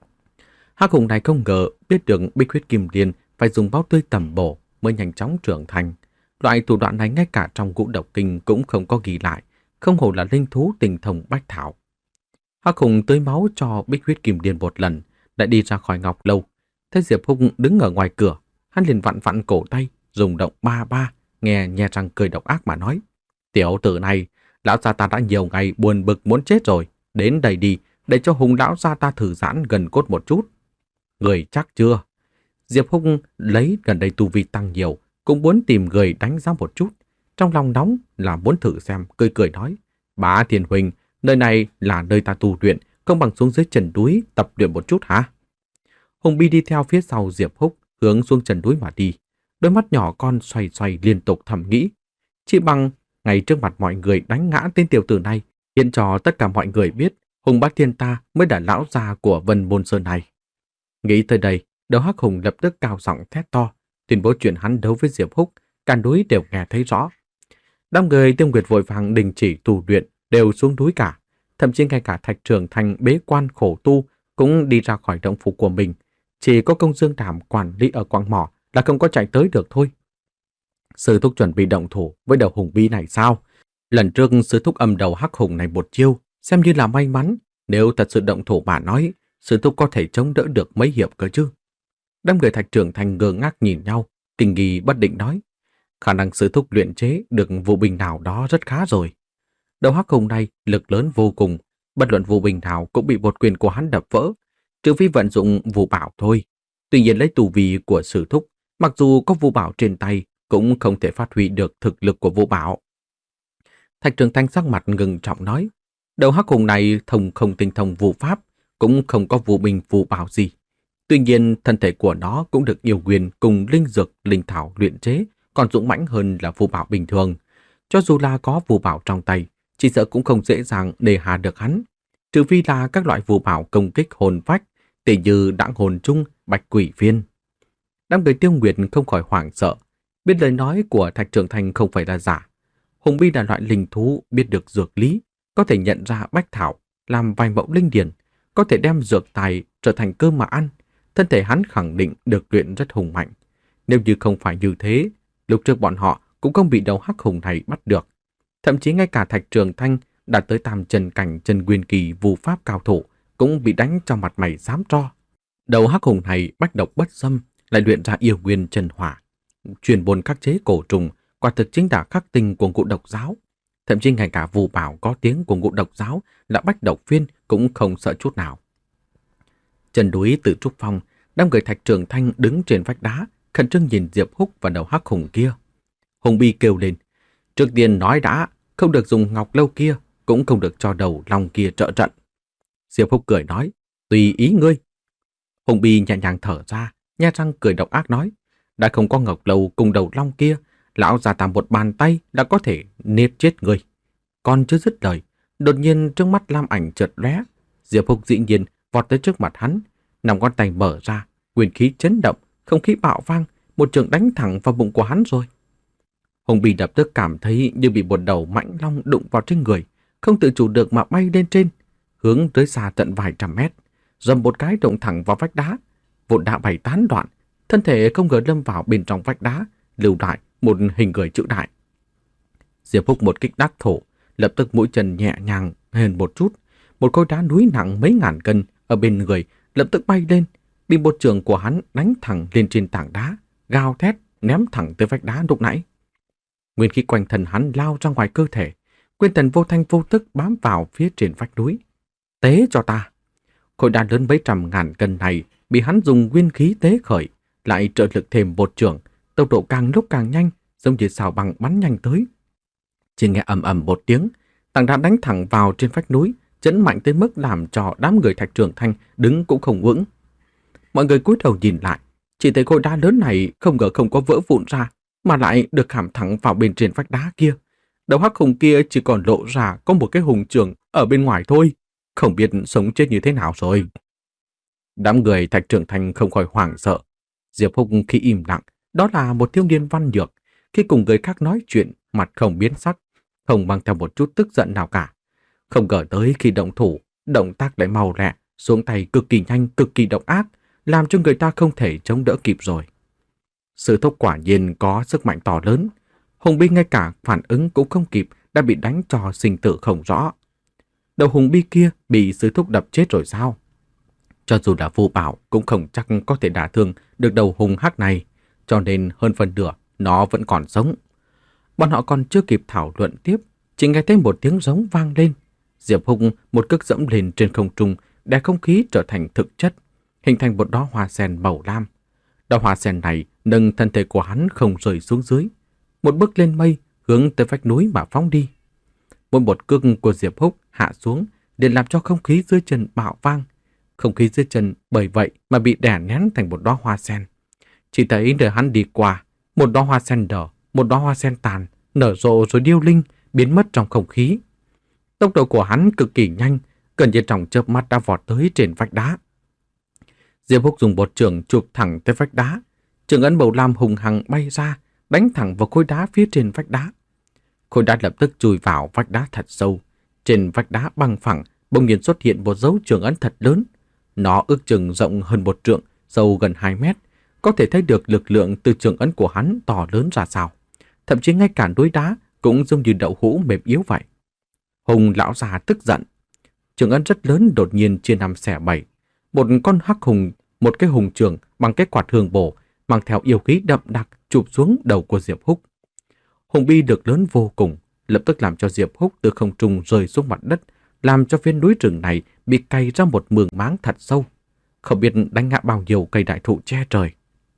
Hắc hùng này không ngờ biết được bích huyết kim liên phải dùng máu tươi tẩm bổ mới nhanh chóng trưởng thành. Loại thủ đoạn này ngay cả trong Ngũ Độc Kinh cũng không có ghi lại, không hổ là linh thú tình thông bách thảo. Hắc hùng tưới máu cho bích huyết kim liên một lần, đã đi ra khỏi ngọc lâu. Thấy Diệp Húc đứng ở ngoài cửa, hắn liền vặn vặn cổ tay, dùng động ba ba, nghe nhe răng cười độc ác mà nói: "Tiểu tử này, lão gia ta đã nhiều ngày buồn bực muốn chết rồi, đến đây đi, để cho Hùng lão gia ta thử giãn gần cốt một chút." "Người chắc chưa?" Diệp Húc lấy gần đây tu vi tăng nhiều, cũng muốn tìm người đánh giá một chút. Trong lòng nóng là muốn thử xem, cười cười nói: "Bá Thiên huynh, nơi này là nơi ta tu luyện, không bằng xuống dưới chân núi tập luyện một chút hả?" Hùng Bi đi theo phía sau Diệp Húc, hướng xuống chân núi mà đi. Đôi mắt nhỏ con xoay xoay liên tục thầm nghĩ: chỉ bằng ngay trước mặt mọi người đánh ngã tên tiểu tử này, hiện cho tất cả mọi người biết Hùng Bá Thiên ta mới là lão già của Vân Môn Sơn này. Nghĩ tới đây, đầu hắc hùng lập tức cao giọng thét to, tuyên bố chuyện hắn đấu với Diệp Húc, cả núi đều nghe thấy rõ. Đám người Tiêu Nguyệt vội vàng đình chỉ tu luyện, đều xuống núi cả, thậm chí ngay cả Thạch Trường Thanh bế quan khổ tu cũng đi ra khỏi động phủ của mình. Chỉ có Công Dương Đảm quản lý ở quạng mỏ là không có chạy tới được thôi. Sư thúc chuẩn bị động thủ với đầu hùng bi này sao? Lần trước sư thúc âm đầu hắc hùng này một chiêu, xem như là may mắn. Nếu thật sự động thủ mà nói, sư thúc có thể chống đỡ được mấy hiệp cơ chứ. Đám người Thạch Trường Thanh ngơ ngác nhìn nhau, kinh nghi bất định nói: khả năng sư thúc luyện chế được vũ binh nào đó rất khá rồi. Đầu hắc hùng này lực lớn vô cùng, bất luận vũ binh nào cũng bị một quyền của hắn đập vỡ, trừ phi vận dụng vũ bảo thôi. Tuy nhiên lấy tù vi của sư thúc, mặc dù có vũ bảo trên tay, cũng không thể phát huy được thực lực của vũ bảo. Thạch Trường Thanh sắc mặt ngưng trọng nói: đầu hắc hùng này thông không tinh thông vũ pháp, cũng không có vũ binh vũ bảo gì. Tuy nhiên thân thể của nó cũng được yêu nguyên cùng linh dược, linh thảo luyện chế, còn dũng mãnh hơn là vũ bảo bình thường. Cho dù là có vũ bảo trong tay, chỉ sợ cũng không dễ dàng để hạ được hắn. Trừ phi là các loại vũ bảo công kích hồn phách, tỉ như đãng hồn trung, bạch quỷ viên. Đám người Tiêu Nguyệt không khỏi hoảng sợ, biết lời nói của Thạch Trường Thanh không phải là giả. Hùng bi là loại linh thú biết được dược lý, có thể nhận ra bách thảo, làm vài mẫu linh điển, có thể đem dược tài trở thành cơm mà ăn. Thân thể hắn khẳng định được luyện rất hùng mạnh. Nếu như không phải như thế, lúc trước bọn họ cũng không bị đầu hắc hùng này bắt được. Thậm chí ngay cả Thạch Trường Thanh đạt tới tam chân cảnh chân nguyên kỳ vũ pháp cao thủ cũng bị đánh cho mặt mày xám tro. Đầu hắc hùng này bách độc bất xâm, lại luyện ra yêu nguyên chân hỏa, truyền bồn khắc chế cổ trùng, quả thực chính là khắc tinh của Ngũ Độc giáo. Thậm chí ngay cả vũ bảo có tiếng của Ngũ Độc giáo là bách độc viên cũng không sợ chút nào. Chân núi Tử Trúc Phong, đám người Thạch Trường Thanh đứng trên vách đá, khẩn trương nhìn Diệp Húc và đầu hắc hùng kia. Hùng Bi kêu lên: trước tiên nói đã, không được dùng ngọc lâu kia, cũng không được cho đầu long kia trợ trận. Diệp Húc cười nói: tùy ý ngươi. Hùng Bi nhẹ nhàng thở ra, nhe răng cười độc ác nói: đã không có ngọc lâu cùng đầu long kia, lão già ta một bàn tay đã có thể niết chết ngươi. Còn chưa dứt lời, Đột nhiên trước mắt lam ảnh chợt lóe, Diệp Húc dĩ nhiên vọt tới trước mặt hắn, năm ngón tay mở ra, nguyên khí chấn động, không khí bạo vang, một trường đánh thẳng vào bụng của hắn rồi. Hùng Bì lập tức cảm thấy như bị một đầu mãnh long đụng vào trên người, không tự chủ được mà bay lên trên, hướng tới xa tận vài trăm mét, dầm một cái đụng thẳng vào vách đá, vụn đá bay tán đoạn, thân thể không ngờ lâm vào bên trong vách đá, lưu lại một hình người chữ đại. Diệp Húc một kích đắc thổ, lập tức mũi chân nhẹ nhàng hơn một chút, một khối đá núi nặng mấy ngàn cân ở bên người lập tức bay lên, bị một trường của hắn đánh thẳng lên trên tảng đá, gào thét ném thẳng tới vách đá lúc nãy. Nguyên khí quanh thân hắn lao ra ngoài cơ thể, nguyên thần vô thanh vô tức bám vào phía trên vách núi. Tế cho ta! Khối đá lớn mấy trăm ngàn cân này bị hắn dùng nguyên khí tế khởi, lại trợ lực thêm một trường, tốc độ càng lúc càng nhanh, giống như sao băng bắn nhanh tới. Chỉ nghe ầm ầm một tiếng, tảng đá đánh thẳng vào trên vách núi, chấn mạnh tới mức làm cho đám người Thạch Trường Thanh đứng cũng không vững. Mọi người cúi đầu nhìn lại, chỉ thấy khối đá lớn này không ngờ không có vỡ vụn ra, mà lại được khảm thẳng vào bên trên vách đá kia. Đầu hắc hùng kia chỉ còn lộ ra có một cái hùng trường ở bên ngoài thôi, không biết sống chết như thế nào rồi. Đám người Thạch Trường Thanh không khỏi hoảng sợ. Diệp Húc khi im lặng, đó là một thiếu niên văn nhược, khi cùng người khác nói chuyện, mặt không biến sắc, không mang theo một chút tức giận nào cả. Không ngờ tới khi động thủ, động tác lại mau lẹ, xuống tay cực kỳ nhanh, cực kỳ độc ác, làm cho người ta không thể chống đỡ kịp rồi. Sự thúc quả nhiên có sức mạnh to lớn. Hùng Bi ngay cả phản ứng cũng không kịp, đã bị đánh cho sinh tử không rõ. Đầu Hùng Bi kia bị sư thúc đập chết rồi sao? Cho dù là Vu Bảo cũng không chắc có thể đả thương được đầu hùng hắc này, cho nên hơn phần nửa nó vẫn còn sống. Bọn họ còn chưa kịp thảo luận tiếp, chỉ nghe thấy một tiếng giống vang lên. Diệp Hùng một cước dẫm lên trên không trung, để không khí trở thành thực chất, hình thành một đóa hoa sen màu lam. Đóa hoa sen này nâng thân thể của hắn không rơi xuống dưới, một bước lên mây, hướng tới vách núi mà phóng đi. Mỗi một cước của Diệp Húc hạ xuống để làm cho không khí dưới chân bạo vang. Không khí dưới chân bởi vậy mà bị đè nén thành một đóa hoa sen. Chỉ thấy nơi hắn đi qua, một đóa hoa sen nở, một đóa hoa sen tàn, nở rộ rồi điêu linh, biến mất trong không khí. Tốc độ của hắn cực kỳ nhanh, gần như trong chớp mắt đã vọt tới trên vách đá. Diệp Húc dùng một trường chụp thẳng tới vách đá, trường ấn màu lam hùng hằng bay ra, đánh thẳng vào khối đá phía trên vách đá. Khối đá lập tức chui vào vách đá thật sâu. Trên vách đá bằng phẳng bỗng nhiên xuất hiện một dấu trường ấn thật lớn. Nó ước chừng rộng hơn một trượng, sâu gần hai mét, có thể thấy được lực lượng từ trường ấn của hắn to lớn ra sao. Thậm chí ngay cả núi đá cũng giống như đậu hũ mềm yếu vậy. Hùng lão già tức giận. Trường ấn rất lớn đột nhiên chia năm xẻ bảy. Một con hắc hùng, một cái hùng trường bằng cái quạt hương bổ, mang theo yêu khí đậm đặc chụp xuống đầu của Diệp Húc. Hùng bi được lớn vô cùng, lập tức làm cho Diệp Húc từ không trung rơi xuống mặt đất, làm cho viên núi rừng này bị cày ra một mường máng thật sâu, không biết đánh ngã bao nhiêu cây đại thụ che trời.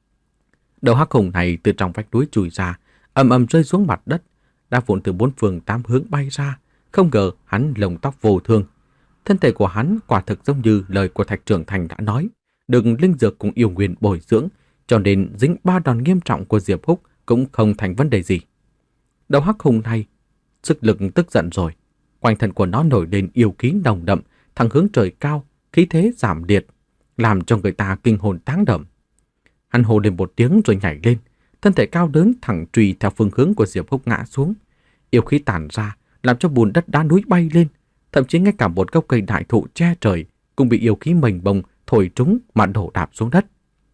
Đầu hắc hùng này từ trong vách núi chui ra, ầm ầm rơi xuống mặt đất, đá vụn từ bốn phương tám hướng bay ra. Không ngờ hắn lông tóc vô thương. Thân thể của hắn quả thực giống như lời của Thạch Trường Thanh đã nói, được linh dược cùng yêu nguyên bồi dưỡng, cho nên dính ba đòn nghiêm trọng của Diệp Húc cũng không thành vấn đề gì. Đầu hắc hùng này sức lực tức giận rồi, quanh thân của nó nổi lên yêu khí nồng đậm, thẳng hướng trời cao, khí thế giảm liệt, làm cho người ta kinh hồn táng đảm. Hắn hô lên một tiếng rồi nhảy lên, thân thể cao lớn thẳng truy theo phương hướng của Diệp Húc ngã xuống. Yêu khí tản ra, làm cho bùn đất đá núi bay lên, thậm chí ngay cả một gốc cây đại thụ che trời cũng bị yêu khí mênh mông thổi trúng mà đổ đạp xuống đất.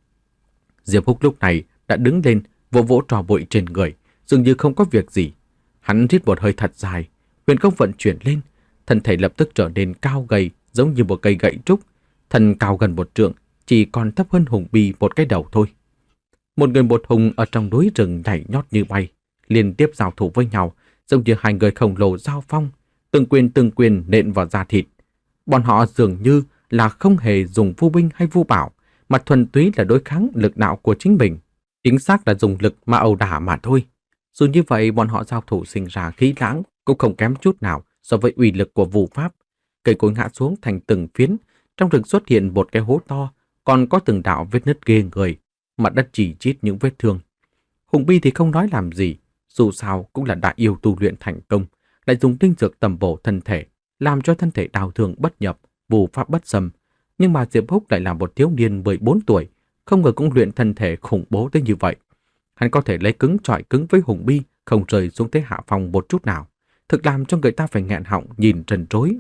Diệp Húc lúc này đã đứng lên, vỗ vỗ trò bụi trên người, dường như không có việc gì. Hắn rít một hơi thật dài, huyền công vận chuyển lên, thân thể lập tức trở nên cao gầy, giống như một cây gậy trúc, thân cao gần một trượng, chỉ còn thấp hơn Hùng Bi một cái đầu thôi. Một người một hùng ở trong núi rừng nhảy nhót như bay, liên tiếp giao thủ với nhau, giống như hai người khổng lồ giao phong, từng quyền từng quyền nện vào da thịt. Bọn họ dường như là không hề dùng vu binh hay vu bảo, mà thuần túy là đối kháng lực đạo của chính mình. Chính xác là dùng lực mà ẩu đả mà thôi. Dù như vậy, bọn họ giao thủ sinh ra khí lãng cũng không kém chút nào so với uy lực của vu pháp. Cây cối ngã xuống thành từng phiến, trong rừng xuất hiện một cái hố to, còn có từng đạo vết nứt ghê người, mặt đất chỉ chít những vết thương. Hùng Bi thì không nói làm gì, dù sao cũng là đại yêu tu luyện thành công, lại dùng tinh dược tầm bổ thân thể, làm cho thân thể đào thương bất nhập, vù pháp bất xâm. Nhưng mà Diệp Húc lại là một thiếu niên mười bốn tuổi, không ngờ cũng luyện thân thể khủng bố tới như vậy. Hắn có thể lấy cứng chọi cứng với Hùng Bi, không rơi xuống thế hạ phong một chút nào, thực làm cho người ta phải nghẹn họng nhìn trần trối.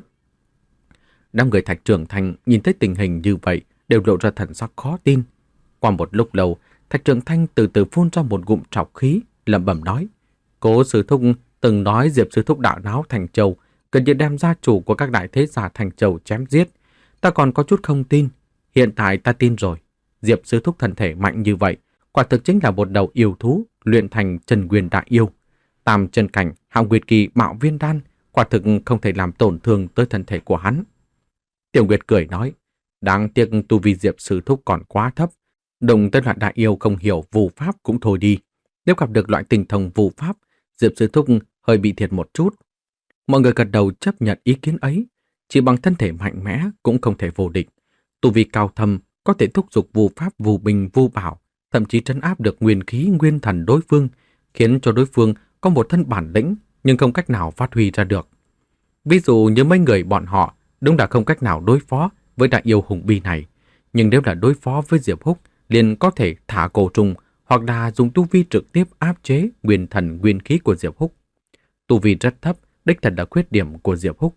Đám người Thạch Trường Thanh nhìn thấy tình hình như vậy đều lộ ra thần sắc khó tin. Qua một lúc lâu, Thạch Trường Thanh từ từ phun ra một ngụm trọc khí, lẩm bẩm nói: Cố sư thúc từng nói Diệp sư thúc đạo náo Thành Châu, gần như đem gia chủ của các đại thế gia Thành Châu chém giết. Ta còn có chút không tin, hiện tại ta tin rồi. Diệp sư thúc thân thể mạnh như vậy, quả thực chính là một đầu yêu thú luyện thành Chân Nguyên đại yêu. Tam chân cảnh, Hạo Nguyệt kỳ Mạo Viên đan, quả thực không thể làm tổn thương tới thân thể của hắn. Tiểu Nguyệt cười nói: Đáng tiếc tu vi Diệp sư thúc còn quá thấp, đồng tới loại đại yêu không hiểu vù pháp cũng thôi đi. Nếu gặp được loại tình thông vù pháp, Diệp sư thúc hơi bị thiệt một chút. Mọi người gật đầu chấp nhận ý kiến ấy. Chỉ bằng thân thể mạnh mẽ cũng không thể vô địch. Tu vi cao thâm có thể thúc giục vù pháp vù bình vù bảo, thậm chí trấn áp được nguyên khí nguyên thần đối phương, khiến cho đối phương có một thân bản lĩnh nhưng không cách nào phát huy ra được. Ví dụ như mấy người bọn họ đúng là không cách nào đối phó với đại yêu Hùng Bi này, nhưng nếu là đối phó với Diệp Húc liền có thể thả cổ trùng hoặc là dùng tu vi trực tiếp áp chế nguyên thần nguyên khí của Diệp Húc. Tu vi rất thấp, đích thật là khuyết điểm của Diệp Húc.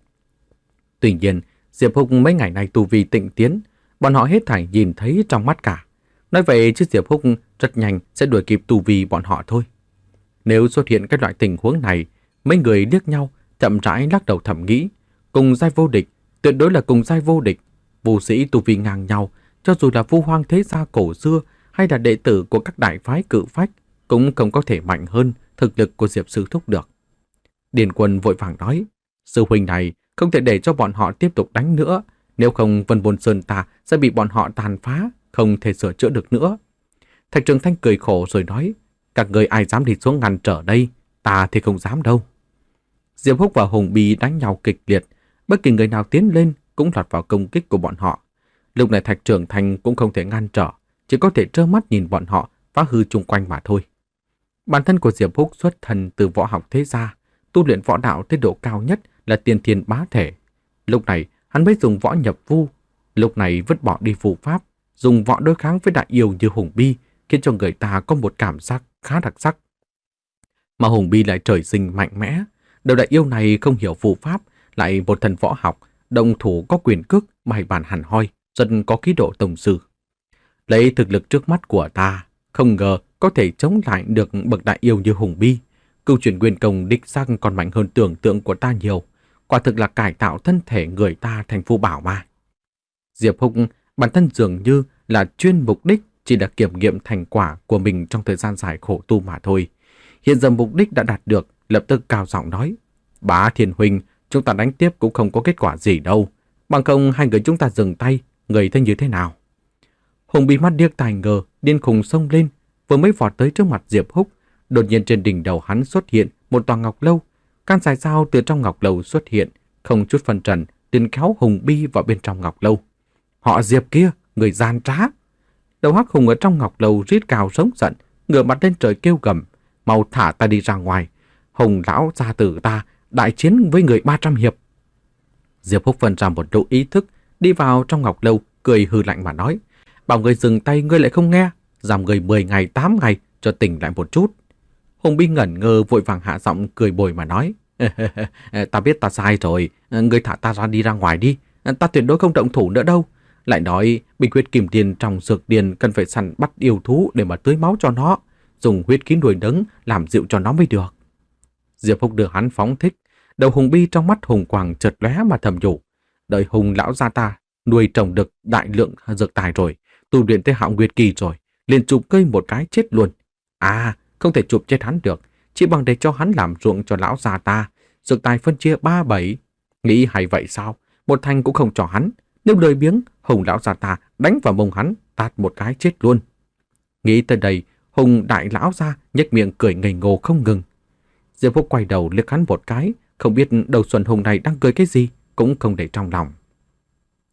Tuy nhiên, Diệp Húc mấy ngày nay tu vi tịnh tiến, bọn họ hết thảy nhìn thấy trong mắt cả. Nói vậy chứ Diệp Húc rất nhanh sẽ đuổi kịp tu vi bọn họ thôi. Nếu xuất hiện cái loại tình huống này, mấy người liếc nhau, chậm rãi lắc đầu thầm nghĩ, cùng giai vô địch, tuyệt đối là cùng giai vô địch. Vũ sĩ tu vi ngang nhau, cho dù là Vu Hoang thế gia cổ xưa hay là đệ tử của các đại phái cự phách, cũng không có thể mạnh hơn thực lực của Diệp sư thúc được. Điền Quân vội vàng nói: Sư huynh này không thể để cho bọn họ tiếp tục đánh nữa, nếu không Vân Bồn Sơn ta sẽ bị bọn họ tàn phá, không thể sửa chữa được nữa. Thạch Trường Thanh cười khổ rồi nói: Các người ai dám đi xuống ngăn trở đây, ta thì không dám đâu. Diệp Húc và Hùng Bi đánh nhau kịch liệt, bất kỳ người nào tiến lên cũng lọt vào công kích của bọn họ. Lúc này Thạch Trường Thanh cũng không thể ngăn trở, chỉ có thể trơ mắt nhìn bọn họ phá hư chung quanh mà thôi. Bản thân của Diệp Húc xuất thân từ võ học thế gia, tu luyện võ đạo tới độ cao nhất là tiên thiên bá thể. Lúc này hắn mới dùng võ nhập vu, lúc này vứt bỏ đi phù pháp, dùng võ đối kháng với đại yêu như Hùng Bi, khiến cho người ta có một cảm giác khá đặc sắc. Mà Hùng Bi lại trời sinh mạnh mẽ, đầu đại yêu này không hiểu phù pháp, lại một thần võ học, động thủ có quyền cước, bài bản hẳn hoi, rất có khí độ tổng sư. Lấy thực lực trước mắt của ta, không ngờ có thể chống lại được bậc đại yêu như Hùng Bi. Cửu chuyển nguyên công đích xác còn mạnh hơn tưởng tượng của ta nhiều, quả thực là cải tạo thân thể người ta thành phù bảo mà. Diệp Húc bản thân dường như là chuyên mục đích chỉ là kiểm nghiệm thành quả của mình trong thời gian dài khổ tu mà thôi. Hiện giờ mục đích đã đạt được, lập tức cao giọng nói: Bá Thiên huynh, chúng ta đánh tiếp cũng không có kết quả gì đâu. Bằng không hai người chúng ta dừng tay, người thấy như thế nào? Hùng Bi mắt điếc tai ngơ, điên khùng xông lên, vừa mới vọt tới trước mặt Diệp Húc, đột nhiên trên đỉnh đầu hắn xuất hiện một tòa ngọc lâu. Can dài dao từ trong ngọc lâu xuất hiện, không chút phân trần, liền kéo Hùng Bi vào bên trong ngọc lâu. Họ Diệp kia, người gian trá! Đầu hắc hùng ở trong ngọc lâu rít cào sống giận, ngửa mặt lên trời kêu gầm: Mau thả ta đi ra ngoài! Hùng lão gia tử ta đại chiến với người ba trăm hiệp. Diệp Húc phân ra một độ ý thức, đi vào trong ngọc lâu, cười hư lạnh mà nói: Bảo người dừng tay ngươi lại không nghe, giảm người mười ngày tám ngày cho tỉnh lại một chút. Hùng Bi ngẩn ngơ vội vàng hạ giọng cười bồi mà nói: Ta biết ta sai rồi, ngươi thả ta ra đi ra ngoài đi, ta tuyệt đối không động thủ nữa đâu. Lại nói bình huyết kim tiền trong dược điền cần phải săn bắt yêu thú để mà tưới máu cho nó, dùng huyết khí nuôi nấng làm dịu cho nó mới được. Diệp Húc đưa hắn phóng thích, đầu Hùng Bi trong mắt hùng quang chợt lóe mà thầm nhủ: Đợi Hùng lão gia ta nuôi trồng được đại lượng dược tài rồi, tu luyện tới Hạo Nguyệt kỳ rồi, liền chụp cây một cái chết luôn. À, không thể chụp chết hắn được, chỉ bằng để cho hắn làm ruộng cho lão gia ta, dược tài phân chia ba bảy. Nghĩ hay vậy sao? Một thành cũng không cho hắn. Nếu lời biếng, Hùng lão gia ta đánh vào mông hắn, tát một cái chết luôn. Nghĩ tới đây, Hùng đại lão gia nhếch miệng cười ngây ngô không ngừng. Diệp Húc quay đầu liếc hắn một cái, không biết đầu Xuân Hùng này đang cười cái gì, cũng không để trong lòng.